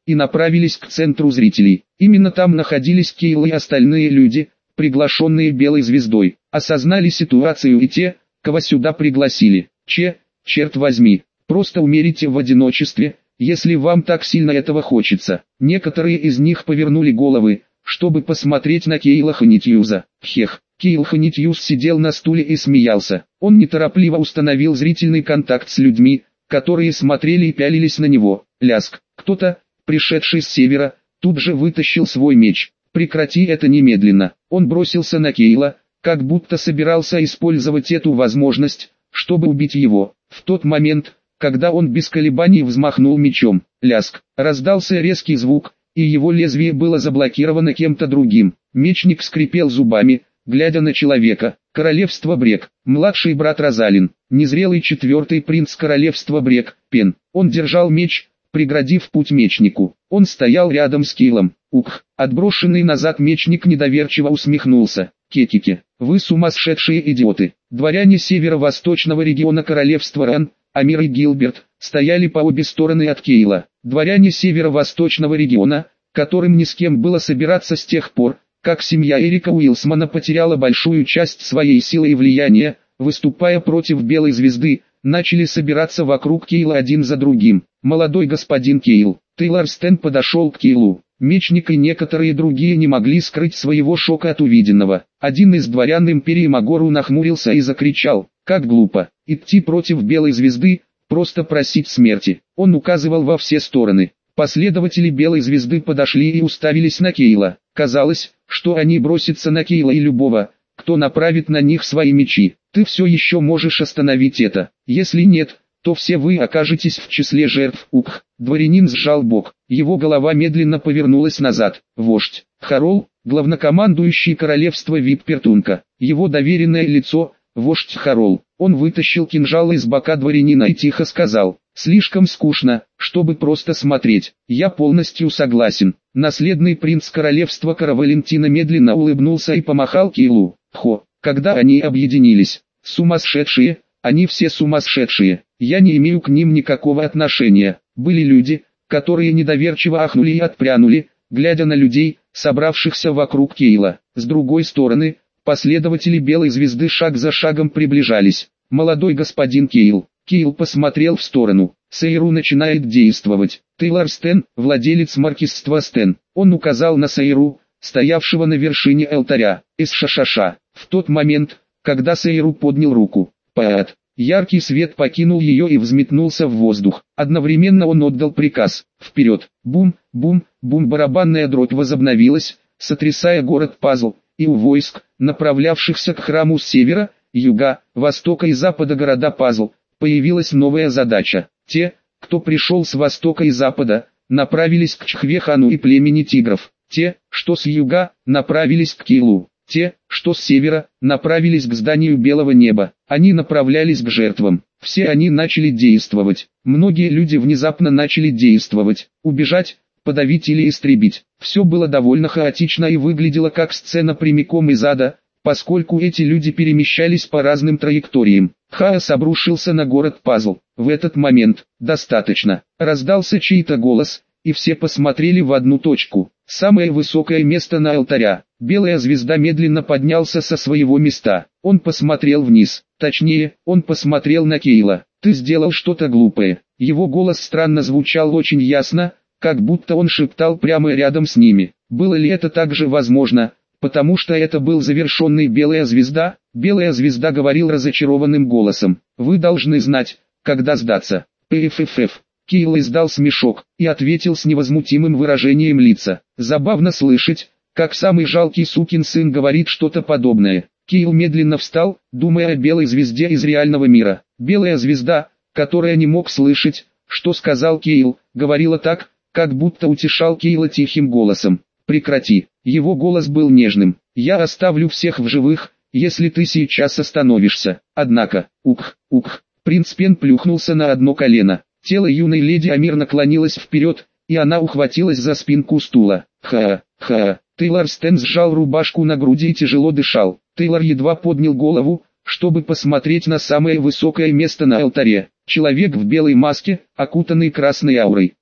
и направились к центру зрителей. Именно там находились Кейл и остальные люди, приглашенные Белой Звездой. Осознали ситуацию и те, кого сюда пригласили. Че, черт возьми, просто умерите в одиночестве, если вам так сильно этого хочется. Некоторые из них повернули головы, чтобы посмотреть на Кейла Ханитьюза. Хех, Кейл Ханитьюз сидел на стуле и смеялся. Он неторопливо установил зрительный контакт с людьми, которые смотрели и пялились на него. Ляск. Кто-то, пришедший с севера, тут же вытащил свой меч. Прекрати это немедленно. Он бросился на Кейла, как будто собирался использовать эту возможность, чтобы убить его. В тот момент, когда он без колебаний взмахнул мечом, ляск, раздался резкий звук, и его лезвие было заблокировано кем-то другим. Мечник скрипел зубами, глядя на человека. Королевство Брек, младший брат Розалин, незрелый четвертый принц королевства Брек, Пен. Он держал меч, преградив путь мечнику. Он стоял рядом с Кейлом. Ух, отброшенный назад мечник недоверчиво усмехнулся. Кекики, вы сумасшедшие идиоты. Дворяне северо-восточного региона королевства Ран, Амир и Гилберт, стояли по обе стороны от Кейла. Дворяне северо-восточного региона, которым ни с кем было собираться с тех пор, как семья Эрика Уилсмана потеряла большую часть своей силы и влияния, выступая против Белой Звезды, начали собираться вокруг Кейла один за другим. Молодой господин Кейл, Тейлор Стэн подошел к Кейлу. Мечник и некоторые другие не могли скрыть своего шока от увиденного. Один из дворян империи Магору нахмурился и закричал: «Как глупо, идти против Белой Звезды, просто просить смерти». Он указывал во все стороны. Последователи Белой Звезды подошли и уставились на Кейла. Казалось, что они бросятся на Кейла и любого, кто направит на них свои мечи. Ты все еще можешь остановить это. Если нет, то все вы окажетесь в числе жертв. Ух, дворянин сжал бок. Его голова медленно повернулась назад. Вождь Харол, главнокомандующий королевства Виппертунка. Его доверенное лицо, вождь Харол. Он вытащил кинжал из бока дворянина и тихо сказал: «Слишком скучно, чтобы просто смотреть. Я полностью согласен». Наследный принц королевства Каравалентина медленно улыбнулся и помахал Кейлу. Хо, когда они объединились. Сумасшедшие, они все сумасшедшие. Я не имею к ним никакого отношения. Были люди, которые недоверчиво ахнули и отпрянули, глядя на людей, собравшихся вокруг Кейла. С другой стороны, последователи Белой Звезды шаг за шагом приближались. Молодой господин Кейл. Кейл посмотрел в сторону. Сейру начинает действовать. Тейлор Стэн, владелец маркизства Стэн. Он указал на Сейру, стоявшего на вершине алтаря. Эс-ша-ша-ша. В тот момент, когда Сейру поднял руку, паат, яркий свет покинул ее и взметнулся в воздух. Одновременно он отдал приказ: «Вперед!» Бум, бум, бум. Барабанная дробь возобновилась, сотрясая город Пазл, и у войск, направлявшихся к храму с севера, юга, востока и запада города Пазл, появилась новая задача. Те, кто пришел с востока и запада, направились к Чхвехану и племени тигров. Те, что с юга, направились к Кейлу. Те, что с севера, направились к зданию Белого Неба. Они направлялись к жертвам. Все они начали действовать. Многие люди внезапно начали действовать. Убежать, подавить или истребить. Все было довольно хаотично и выглядело как сцена прямиком из ада, поскольку эти люди перемещались по разным траекториям. Хаос обрушился на город Пазл. В этот момент, достаточно, раздался чей-то голос, и все посмотрели в одну точку. Самое высокое место на алтаря. Белая Звезда медленно поднялся со своего места. Он посмотрел вниз. Точнее, он посмотрел на Кейла. «Ты сделал что-то глупое». Его голос странно звучал очень ясно, как будто он шептал прямо рядом с ними. Было ли это также возможно? Потому что это был завершенный Белая Звезда. Белая Звезда говорил разочарованным голосом: «Вы должны знать, когда сдаться». Пффф. Кейл издал смешок и ответил с невозмутимым выражением лица. Забавно слышать, как самый жалкий сукин сын говорит что-то подобное. Кейл медленно встал, думая о Белой Звезде из реального мира. Белая Звезда, которая не мог слышать, что сказал Кейл, говорила так, как будто утешал Кейла тихим голосом. «Прекрати». Его голос был нежным. «Я оставлю всех в живых, если ты сейчас остановишься». Однако, ух, ух, принц Пен плюхнулся на одно колено. Тело юной леди Амир наклонилось вперед, и она ухватилась за спинку стула. Ха, ха. Тейлор Стэн сжал рубашку на груди и тяжело дышал. Тейлор едва поднял голову, чтобы посмотреть на самое высокое место на алтаре. Человек в белой маске, окутанный красной аурой.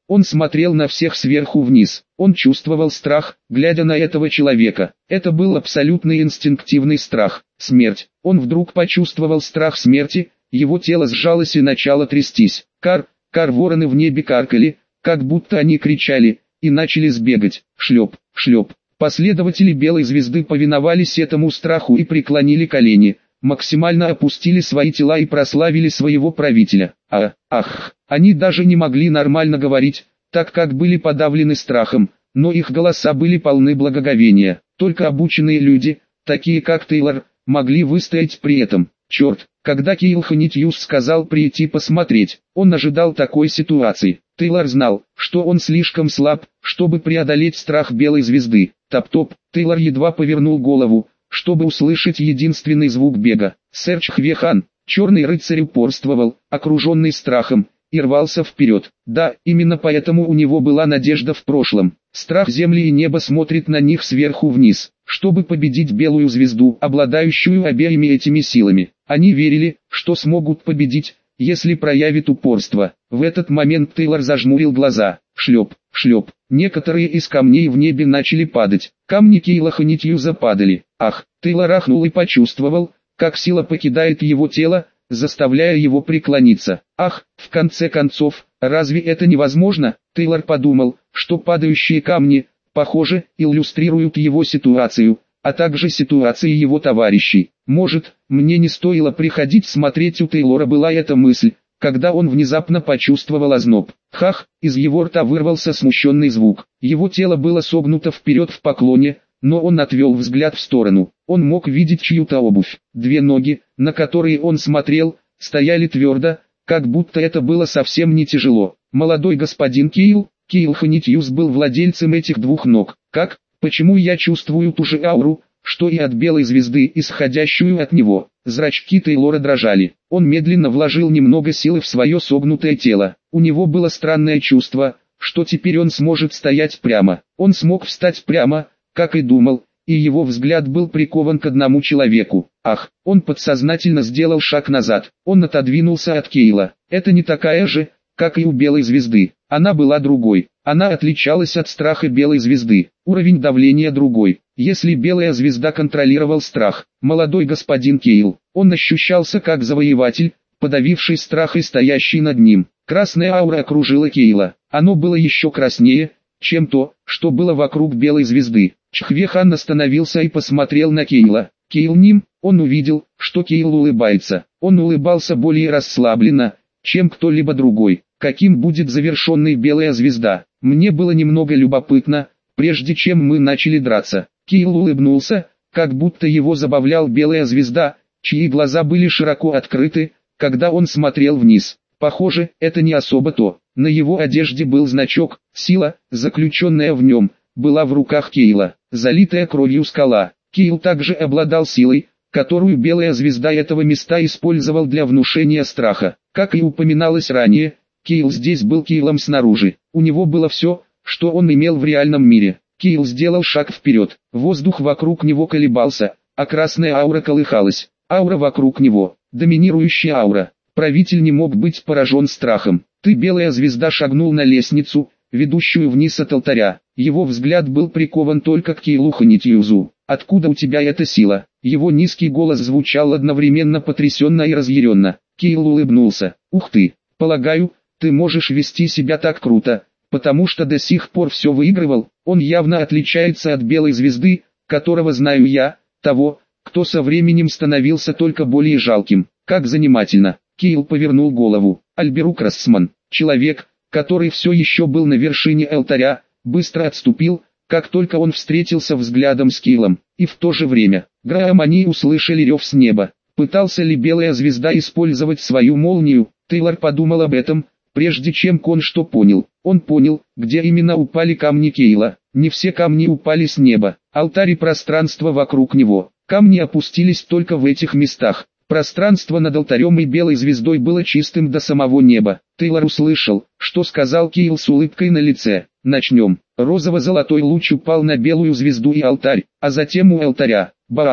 Он смотрел на всех сверху вниз. Он чувствовал страх, глядя на этого человека. Это был абсолютный инстинктивный страх. Смерть. Он вдруг почувствовал страх смерти, его тело сжалось и начало трястись. Кар, кар, вороны в небе каркали, как будто они кричали, и начали сбегать. Шлеп, шлеп. Последователи Белой Звезды повиновались этому страху и преклонили колени, максимально опустили свои тела и прославили своего правителя. А, ах, они даже не могли нормально говорить, так как были подавлены страхом, но их голоса были полны благоговения. Только обученные люди, такие как Тейлор, могли выстоять при этом. Черт, когда Кейл Ханитьюс сказал прийти посмотреть, он ожидал такой ситуации. Тейлор знал, что он слишком слаб, чтобы преодолеть страх Белой Звезды. Топ-топ, Тейлор едва повернул голову, чтобы услышать единственный звук бега. Серч Хвехан, черный рыцарь, упорствовал, окруженный страхом, и рвался вперед. Да, именно поэтому у него была надежда в прошлом. Страх земли и неба смотрит на них сверху вниз, чтобы победить Белую Звезду, обладающую обеими этими силами. Они верили, что смогут победить, если проявит упорство. В этот момент Тейлор зажмурил глаза. Шлеп, шлеп. Некоторые из камней в небе начали падать. Камни Кейла Ханитьюза падали. Ах, Тейлор ахнул и почувствовал, как сила покидает его тело, заставляя его преклониться. Ах, в конце концов, разве это невозможно? Тейлор подумал, что падающие камни, похоже, иллюстрируют его ситуацию, а также ситуации его товарищей. Может, мне не стоило приходить смотреть. У Тейлора была эта мысль, когда он внезапно почувствовал озноб. Хах, из его рта вырвался смущенный звук. Его тело было согнуто вперед в поклоне, но он отвел взгляд в сторону. Он мог видеть чью-то обувь. Две ноги, на которые он смотрел, стояли твердо, как будто это было совсем не тяжело. Молодой господин Кейл, Кейл Ханитьюс был владельцем этих двух ног. Как? Почему я чувствую ту же ауру, что и от Белой Звезды, исходящую от него? Зрачки Тейлора дрожали. Он медленно вложил немного силы в свое согнутое тело. У него было странное чувство, что теперь он сможет стоять прямо. Он смог встать прямо, как и думал, и его взгляд был прикован к одному человеку. Ах, он подсознательно сделал шаг назад. Он отодвинулся от Кейла. Это не такая же, как и у Белой Звезды. Она была другой. Она отличалась от страха Белой Звезды. Уровень давления другой. Если Белая Звезда контролировал страх, молодой господин Кейл, он ощущался как завоеватель, подавивший страх и стоящий над ним. Красная аура окружила Кейла. Оно было еще краснее, чем то, что было вокруг Белой Звезды. Чхвехан остановился и посмотрел на Кейла. Кейл ним, он увидел, что Кейл улыбается. Он улыбался более расслабленно, чем кто-либо другой. Каким будет завершенной Белая Звезда? Мне было немного любопытно, прежде чем мы начали драться. Кейл улыбнулся, как будто его забавлял Белая Звезда, чьи глаза были широко открыты, когда он смотрел вниз. Похоже, это не особо то. На его одежде был значок, сила, заключенная в нем, была в руках Кейла, залитая кровью скала. Кейл также обладал силой, которую Белая Звезда этого места использовал для внушения страха. Как и упоминалось ранее, Кейл здесь был Кейлом снаружи. У него было все, что он имел в реальном мире. Кейл сделал шаг вперед. Воздух вокруг него колебался, а красная аура колыхалась. Аура вокруг него, доминирующая аура. Правитель не мог быть поражен страхом. Ты, Белая Звезда, шагнул на лестницу, ведущую вниз от алтаря. Его взгляд был прикован только к Кейлу Ханитьюзу. Откуда у тебя эта сила? Его низкий голос звучал одновременно потрясенно и разъяренно. Кейл улыбнулся. Ух ты, полагаю, ты можешь вести себя так круто, потому что до сих пор все выигрывал. Он явно отличается от Белой Звезды, которого знаю я, того, кто со временем становился только более жалким. Как занимательно. Кейл повернул голову. Альберук Рассман, человек, который все еще был на вершине алтаря, быстро отступил, как только он встретился взглядом с Кейлом. И в то же время, Граам, они услышали рев с неба. Пытался ли Белая Звезда использовать свою молнию? Тейлор подумал об этом, прежде чем кое-что понял. Он понял, где именно упали камни Кейла. Не все камни упали с неба. Алтарь и пространство вокруг него. Камни опустились только в этих местах. Пространство над алтарем и Белой Звездой было чистым до самого неба. Тейлор услышал, что сказал Кейл с улыбкой на лице. Начнем. Розово-золотой луч упал на Белую Звезду и алтарь, а затем у алтаря.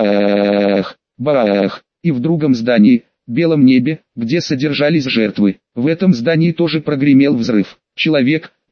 Баах, баах. И в другом здании, белом небе, где содержались жертвы. В этом здании тоже прогремел взрыв. Человек,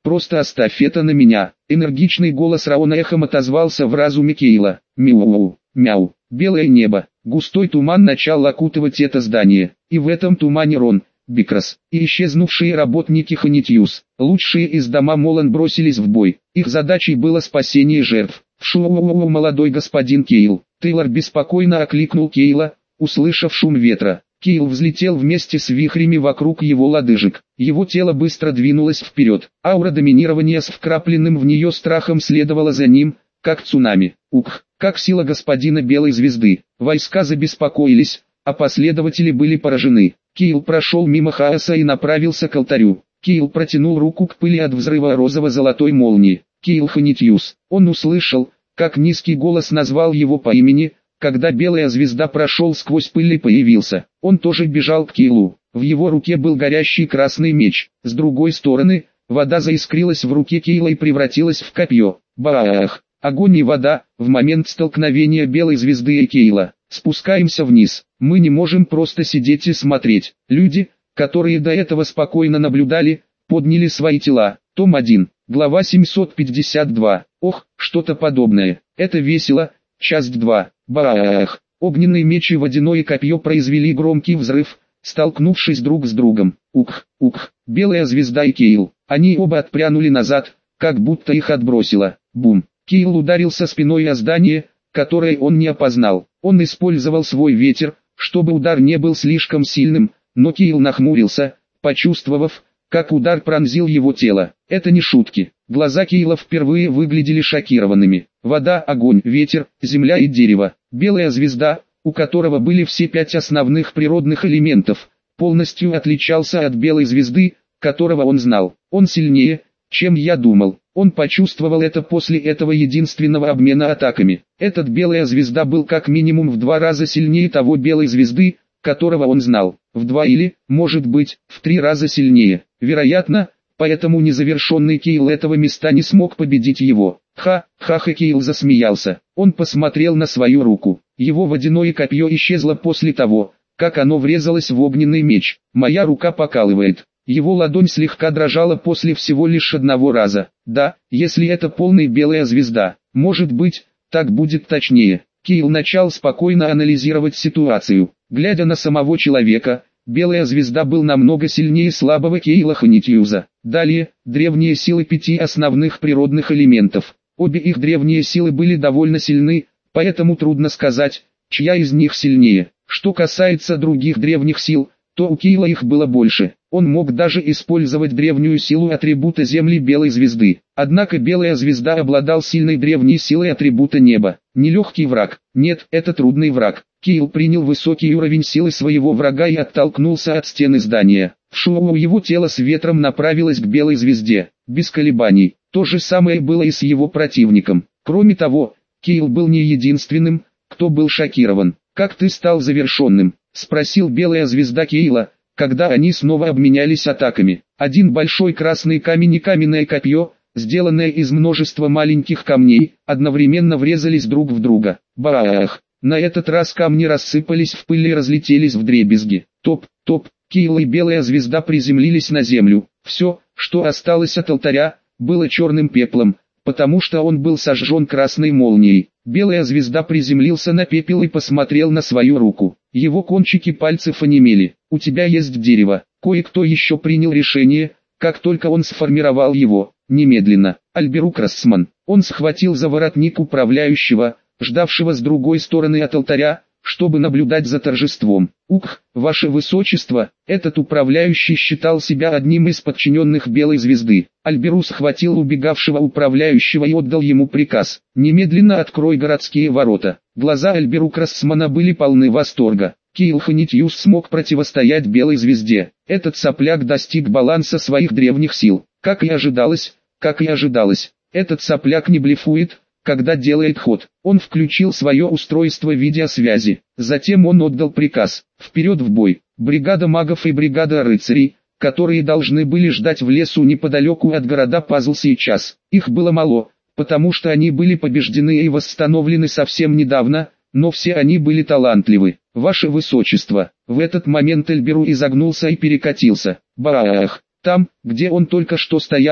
просто оставь это на меня. Энергичный голос Раона эхом отозвался в разуме Кейла. Мяу, мяу. Белое небо, густой туман начал окутывать это здание, и в этом тумане Рон, Бикрас и исчезнувшие работники Хонитьюс, лучшие из дома Молан, бросились в бой. Их задачей было спасение жертв. Шоу, молодой господин Кейл. Тейлор беспокойно окликнул Кейла, услышав шум ветра. Кейл взлетел вместе с вихрями вокруг его лодыжек. Его тело быстро двинулось вперед. Аура доминирования с вкрапленным в нее страхом следовала за ним, как цунами. Ух, как сила господина Белой Звезды. Войска забеспокоились, а последователи были поражены. Кейл прошел мимо хаоса и направился к алтарю. Кейл протянул руку к пыли от взрыва розово-золотой молнии. Кейл Хонитьюс. Он услышал, как низкий голос назвал его по имени, когда Белая Звезда прошел сквозь пыль и появился. Он тоже бежал к Кейлу. В его руке был горящий красный меч. С другой стороны, вода заискрилась в руке Кейла и превратилась в копье. Баах! Огонь и вода, в момент столкновения Белой Звезды и Кейла. Спускаемся вниз. Мы не можем просто сидеть и смотреть. Люди, которые до этого спокойно наблюдали, подняли свои тела. Том один, глава семьсот пятьдесят два. Ох, что-то подобное. Это весело. Часть два. Баах! Огненный меч и водяное копье произвели громкий взрыв, столкнувшись друг с другом. Ух, ух, Белая Звезда и Кейл. Они оба отпрянули назад, как будто их отбросило. Бум! Кейл ударился спиной о здание, которое он не опознал. Он использовал свой ветер, чтобы удар не был слишком сильным, но Кейл нахмурился, почувствовав, как удар пронзил его тело. Это не шутки. Глаза Кейла впервые выглядели шокированными. Вода, огонь, ветер, земля и дерево. Белая Звезда, у которого были все пять основных природных элементов, полностью отличался от Белой Звезды, которого он знал. Он сильнее, чем я думал. Он почувствовал это после этого единственного обмена атаками. Этот Белая Звезда был как минимум в два раза сильнее того Белой Звезды, которого он знал. В два или, может быть, в три раза сильнее. Вероятно, поэтому незавершенный Кейл этого места не смог победить его. Ха-ха-ха, Кейл засмеялся. Он посмотрел на свою руку. Его водяное копье исчезло после того, как оно врезалось в огненный меч. Моя рука покалывает. Его ладонь слегка дрожала после всего лишь одного раза. Да, если это полная Белая Звезда, может быть, так будет точнее. Кейл начал спокойно анализировать ситуацию. Глядя на самого человека, Белая Звезда был намного сильнее слабого Кейла Хонитьюза. Далее, древние силы пяти основных природных элементов. Обе их древние силы были довольно сильны, поэтому трудно сказать, чья из них сильнее. Что касается других древних сил, то у Кейла их было больше. Он мог даже использовать древнюю силу атрибута Земли Белой Звезды. Однако Белая Звезда обладал сильной древней силой атрибута неба. Нелегкий враг. Нет, это трудный враг. Кейл принял высокий уровень силы своего врага и оттолкнулся от стены здания. В шоу его тело с ветром направилось к Белой Звезде, без колебаний. То же самое было и с его противником. Кроме того, Кейл был не единственным, кто был шокирован. «Как ты стал завершенным?» — спросил Белая Звезда Кейла, когда они снова обменялись атаками. Один большой красный камень и каменное копье, сделанное из множества маленьких камней, одновременно врезались друг в друга. Баах! На этот раз камни рассыпались в пыль и разлетелись вдребезги. Топ, топ, Кейл и Белая Звезда приземлились на землю. Все, что осталось от алтаря, было черным пеплом, потому что он был сожжен красной молнией. Белая Звезда приземлился на пепел и посмотрел на свою руку. Его кончики пальцев онемели. «У тебя есть дерево». Кое-кто еще принял решение, как только он сформировал его. Немедленно. Альберу Крассман. Он схватил за воротник управляющего, ждавшего с другой стороны от алтаря, чтобы наблюдать за торжеством. «Ух, ваше высочество!» Этот управляющий считал себя одним из подчиненных Белой Звезды. Альберу схватил убегавшего управляющего и отдал ему приказ: «Немедленно открой городские ворота». Глаза Альберу Крассмана были полны восторга. Кейл Хонитьюс смог противостоять Белой Звезде. Этот сопляк достиг баланса своих древних сил. Как и ожидалось, как и ожидалось, этот сопляк не блефует, когда делает ход. Он включил свое устройство видеосвязи. Затем он отдал приказ: «Вперед в бой!» Бригада магов и бригада рыцарей, которые должны были ждать в лесу неподалеку от города Пазл сейчас. Их было мало, потому что они были побеждены и восстановлены совсем недавно, но все они были талантливы. «Ваше высочество!» В этот момент Эльберу изогнулся и перекатился. Баах! Там, где он только что стоял,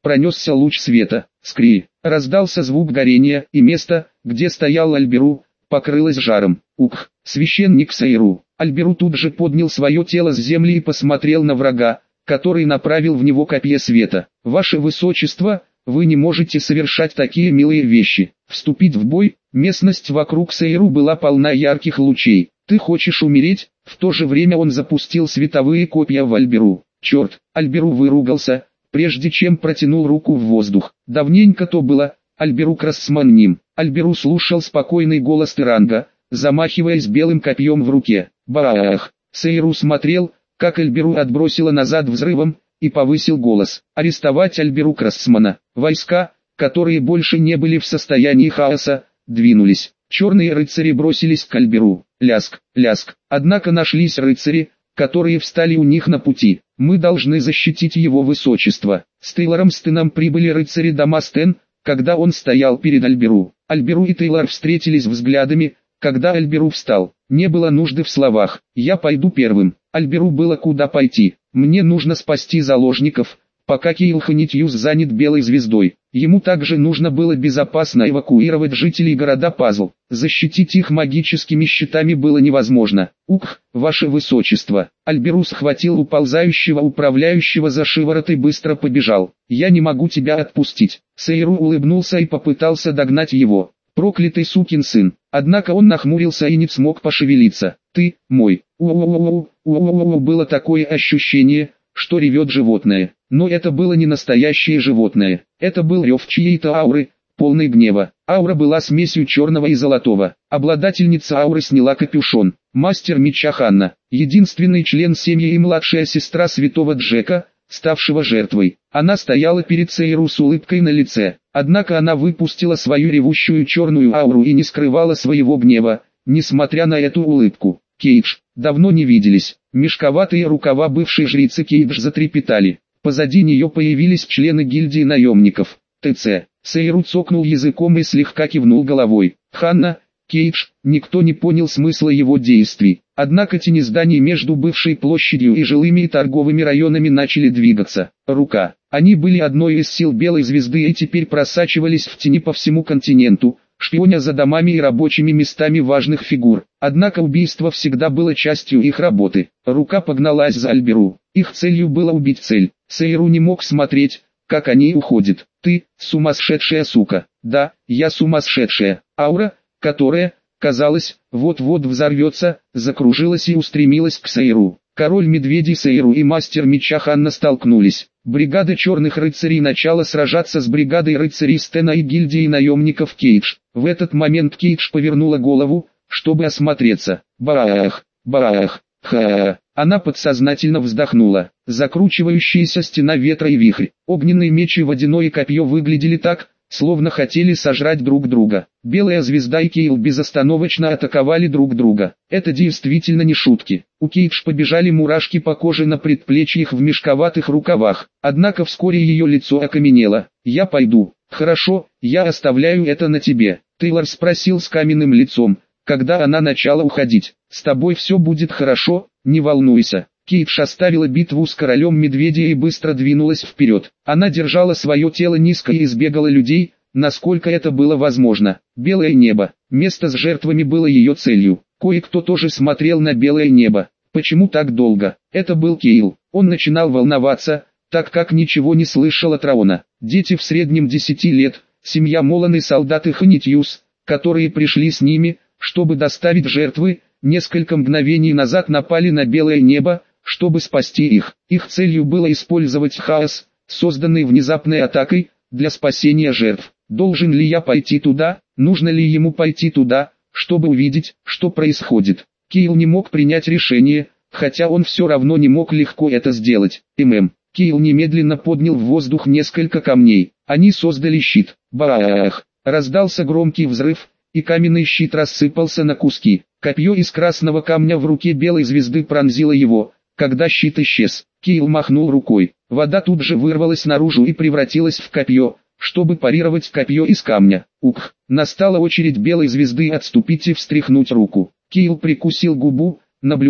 пронесся луч света. Скри. Раздался звук горения, и место, где стоял Альберу, покрылось жаром. Ух! Священник Сейру. Альберу тут же поднял свое тело с земли и посмотрел на врага, который направил в него копье света. «Ваше Высочество, вы не можете совершать такие милые вещи. Вступить в бой». Местность вокруг Сейру была полна ярких лучей. «Ты хочешь умереть?» В то же время он запустил световые копья в Альберу. «Черт!» Альберу выругался, прежде чем протянул руку в воздух. Давненько то было. Альберу Красманним. Альберу слушал спокойный голос Тиранга, замахиваясь белым копьем в руке. Баах! Сейру смотрел, как Альберу отбросило назад взрывом, и повысил голос. Арестовать Альберу Красмана. Войска, которые больше не были в состоянии хаоса, двинулись. Черные рыцари бросились к Альберу. Ляск, ляск. Однако нашлись рыцари, которые встали у них на пути. Мы должны защитить его высочество. С Тейлором Стеном прибыли рыцари дома Стен, когда он стоял перед Альберу. Альберу и Тейлор встретились взглядами, когда Альберу встал. Не было нужды в словах. «Я пойду первым». Альберу было куда пойти. «Мне нужно спасти заложников», пока Кейл Ханитьюс занят белой звездой. Ему также нужно было безопасно эвакуировать жителей города Пазл. Защитить их магическими щитами было невозможно. «Ух, ваше высочество!» Альберу схватил уползающего управляющего за шиворот и быстро побежал. «Я не могу тебя отпустить». Сейру улыбнулся и попытался догнать его. «Проклятый сукин сын!» Однако он нахмурился и не смог пошевелиться. «Ты, мой!» У-у-у-у, у-у-у-у, было такое ощущение, что ревет животное. Но это было не настоящее животное. Это был рев чьей-то ауры, полной гнева. Аура была смесью черного и золотого. Обладательница ауры сняла капюшон. Мастер меча Ханна, единственный член семьи и младшая сестра святого Джека, ставшего жертвой. Она стояла перед Сейру с улыбкой на лице. Однако она выпустила свою ревущую черную ауру и не скрывала своего гнева, несмотря на эту улыбку. «Кейдж, давно не виделись». Мешковатые рукава бывшей жрицы Кейдж затрепетали. Позади нее появились члены гильдии наемников. ТЦ. Сейру цокнул языком и слегка кивнул головой. «Ханна, Кейдж». Никто не понял смысла его действий. Однако тени зданий между бывшей площадью и жилыми и торговыми районами начали двигаться. Рука. Они были одной из сил Белой Звезды и теперь просачивались в тени по всему континенту, шпионя за домами и рабочими местами важных фигур. Однако убийство всегда было частью их работы. Рука погналась за Альберу. Их целью было убить цель. Сейру не мог смотреть, как они уходят. «Ты, сумасшедшая сука». «Да, я сумасшедшая». Аура, которая, казалось, вот-вот взорвется, закружилась и устремилась к Сейру. Король медведей Сейру и мастер меча Ханна столкнулись. Бригада черных рыцарей начала сражаться с бригадой рыцарей Стена и гильдией наемников Кейдж. В этот момент Кейдж повернула голову, чтобы осмотреться. Баах, баах, ха. Она подсознательно вздохнула. Закручивающаяся стена ветра и вихрь. Огненный меч и водяное копье выглядели так, словно хотели сожрать друг друга. Белая звезда и Кейл безостановочно атаковали друг друга. Это действительно не шутки. У Кейдж побежали мурашки по коже на предплечьях в мешковатых рукавах. Однако вскоре ее лицо окаменело. «Я пойду». «Хорошо, я оставляю это на тебе», Тейлор спросил с каменным лицом, когда она начала уходить. «С тобой все будет хорошо, не волнуйся». Кейдж оставила битву с королем медведя и быстро двинулась вперед. Она держала свое тело низко и избегала людей, насколько это было возможно. Белое небо. Место с жертвами было ее целью. Кое-кто тоже смотрел на белое небо. Почему так долго? Это был Кейл. Он начинал волноваться, так как ничего не слышал от Раона. Дети в среднем десяти лет, семья Молан и солдаты Ханитьюс, которые пришли с ними, чтобы доставить жертвы, несколько мгновений назад напали на белое небо, чтобы спасти их. Их целью было использовать хаос, созданный внезапной атакой, для спасения жертв. Должен ли я пойти туда? Нужно ли ему пойти туда, чтобы увидеть, что происходит? Кейл не мог принять решение, хотя он все равно не мог легко это сделать. ММ. Кейл немедленно поднял в воздух несколько камней. Они создали щит. Баах! Раздался громкий взрыв, и каменный щит рассыпался на куски. Копье из красного камня в руке белой звезды пронзило его. Когда щит исчез, Кейл махнул рукой. Вода тут же вырвалась наружу и превратилась в копье, чтобы парировать копье из камня. Ух, настала очередь белой звезды отступить и встряхнуть руку. Кейл прикусил губу, наблюдая.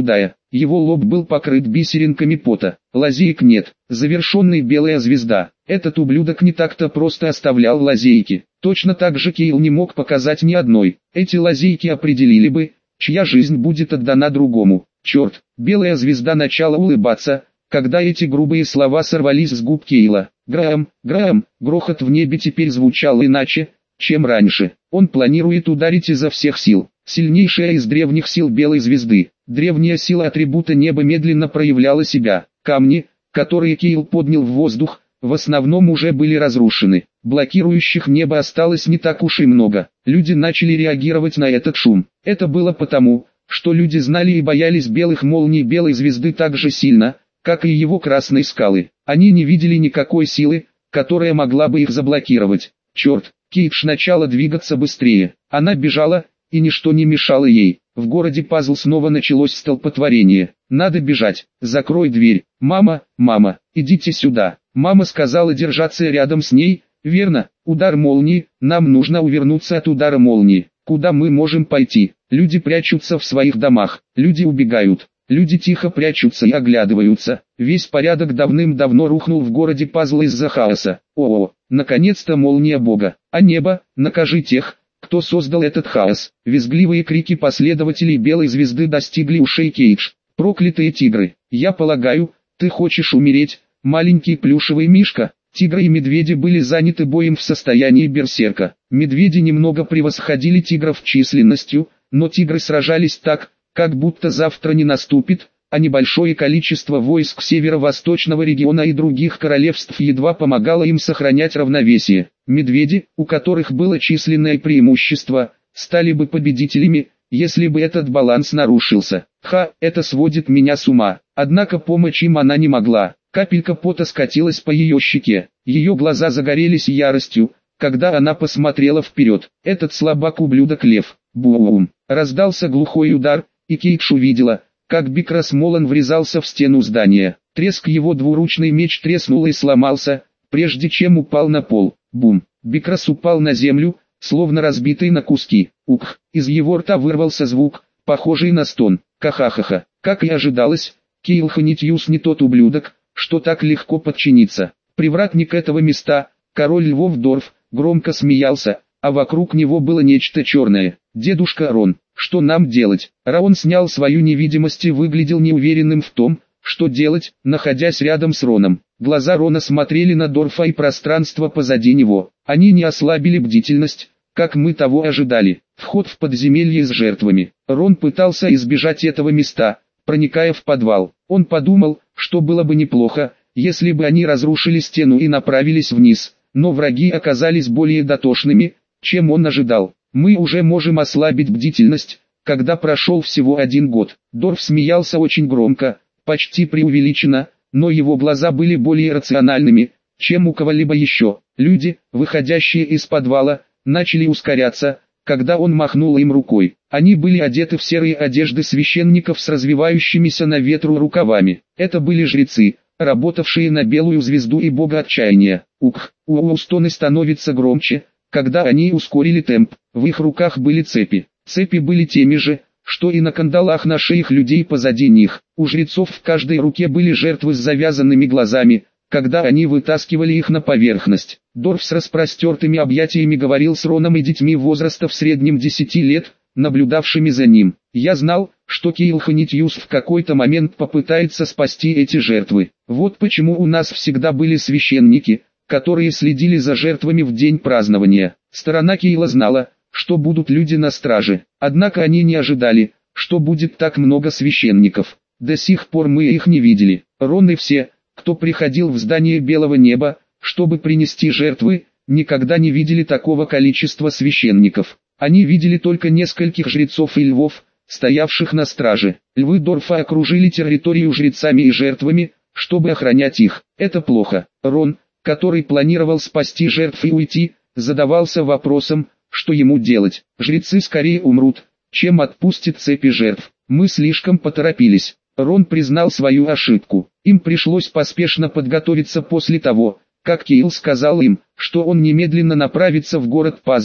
его лоб был покрыт бисеринками пота. Лазеек нет, завершенный белая звезда. Этот ублюдок не так-то просто оставлял лазейки. Точно так же Кейл не мог показать ни одной. Эти лазейки определили бы, чья жизнь будет отдана другому. Черт, белая звезда начала улыбаться, когда эти грубые слова сорвались с губ Кейла. Грэм, Грэм, грохот в небе теперь звучал иначе, чем раньше. Он планирует ударить изо всех сил. Сильнейшая из древних сил белой звезды. Древняя сила атрибута неба медленно проявляла себя. Камни, которые Кейл поднял в воздух, в основном уже были разрушены. Блокирующих небо осталось не так уж и много. Люди начали реагировать на этот шум. Это было потому, что люди знали и боялись белых молний белой звезды так же сильно, как и его красной скалы. Они не видели никакой силы, которая могла бы их заблокировать. Черт, Кейдж начала двигаться быстрее. Она бежала, и ничто не мешало ей. В городе Пазл снова началось столпотворение. Надо бежать. Закрой дверь. Мама, мама, идите сюда. Мама сказала держаться рядом с ней. Верно, удар молнии. Нам нужно увернуться от удара молнии. Куда мы можем пойти? Люди прячутся в своих домах. Люди убегают. Люди тихо прячутся и оглядываются. Весь порядок давным-давно рухнул в городе Пазл из-за хаоса. О-о, наконец-то молния Бога. А небо, накажи тех, кто создал этот хаос. Визгливые крики последователей белой звезды достигли ушей Кейдж. Проклятые тигры, я полагаю, ты хочешь умереть, маленький плюшевый мишка. Тигры и медведи были заняты боем в состоянии берсерка. Медведи немного превосходили тигров численностью, но тигры сражались так, как будто завтра не наступит, а небольшое количество войск северо-восточного региона и других королевств едва помогало им сохранять равновесие. Медведи, у которых было численное преимущество, стали бы победителями, если бы этот баланс нарушился. Ха, это сводит меня с ума. Однако помочь им она не могла. Капелька пота скатилась по ее щеке. Ее глаза загорелись яростью, когда она посмотрела вперед. Этот слабак-ублюдок лев. Бум! Раздался глухой удар, и Кейдж увидела, как Бикрас Молан врезался в стену здания. Треск, его двуручный меч треснул и сломался, прежде чем упал на пол. Бум! Бикрас упал на землю, словно разбитый на куски. Ух! Из его рта вырвался звук, похожий на стон. Ха-ха-ха-ха! Как и ожидалось, Кейл Ханитьюс не тот ублюдок, что так легко подчиниться. Привратник этого места, король львов Дорф, громко смеялся, а вокруг него было нечто черное. «Дедушка Рон, что нам делать?» Раон снял свою невидимость и выглядел неуверенным в том, что делать, находясь рядом с Роном. Глаза Рона смотрели на Дорфа и пространство позади него. Они не ослабили бдительность, как мы того ожидали. Вход в подземелье с жертвами. Рон пытался избежать этого места, проникая в подвал. Он подумал, что было бы неплохо, если бы они разрушили стену и направились вниз, но враги оказались более дотошными, чем он ожидал. Мы уже можем ослабить бдительность, когда прошел всего один год. Дорф смеялся очень громко, почти преувеличенно, но его глаза были более рациональными, чем у кого-либо еще. Люди, выходящие из подвала, начали ускоряться, когда он махнул им рукой. Они были одеты в серые одежды священников с развивающимися на ветру рукавами. Это были жрецы, работавшие на белую звезду и бога отчаяния. Ух, у стоны становится громче, когда они ускорили темп. В их руках были цепи. Цепи были теми же, что и на кандалах на шеях людей позади них. У жрецов в каждой руке были жертвы с завязанными глазами, когда они вытаскивали их на поверхность. Дорф с распростертыми объятиями говорил с Роном и детьми возраста в среднем десяти лет, наблюдавшими за ним. Я знал, что Кейл Ханитьюс в какой-то момент попытается спасти эти жертвы. Вот почему у нас всегда были священники, которые следили за жертвами в день празднования. Сторона Кейла знала, что будут люди на страже, однако они не ожидали, что будет так много священников. До сих пор мы их не видели. Рон и все, кто приходил в здание Белого Неба, чтобы принести жертвы, никогда не видели такого количества священников. Они видели только нескольких жрецов и львов, стоявших на страже. Львы Дорфа окружили территорию жрецами и жертвами, чтобы охранять их. Это плохо. Рон, который планировал спасти жертв и уйти, задавался вопросом, что ему делать. Жрецы скорее умрут, чем отпустят цепи жертв. Мы слишком поторопились. Рон признал свою ошибку. Им пришлось поспешно подготовиться после того, как Кейл сказал им, что он немедленно направится в город Пазл,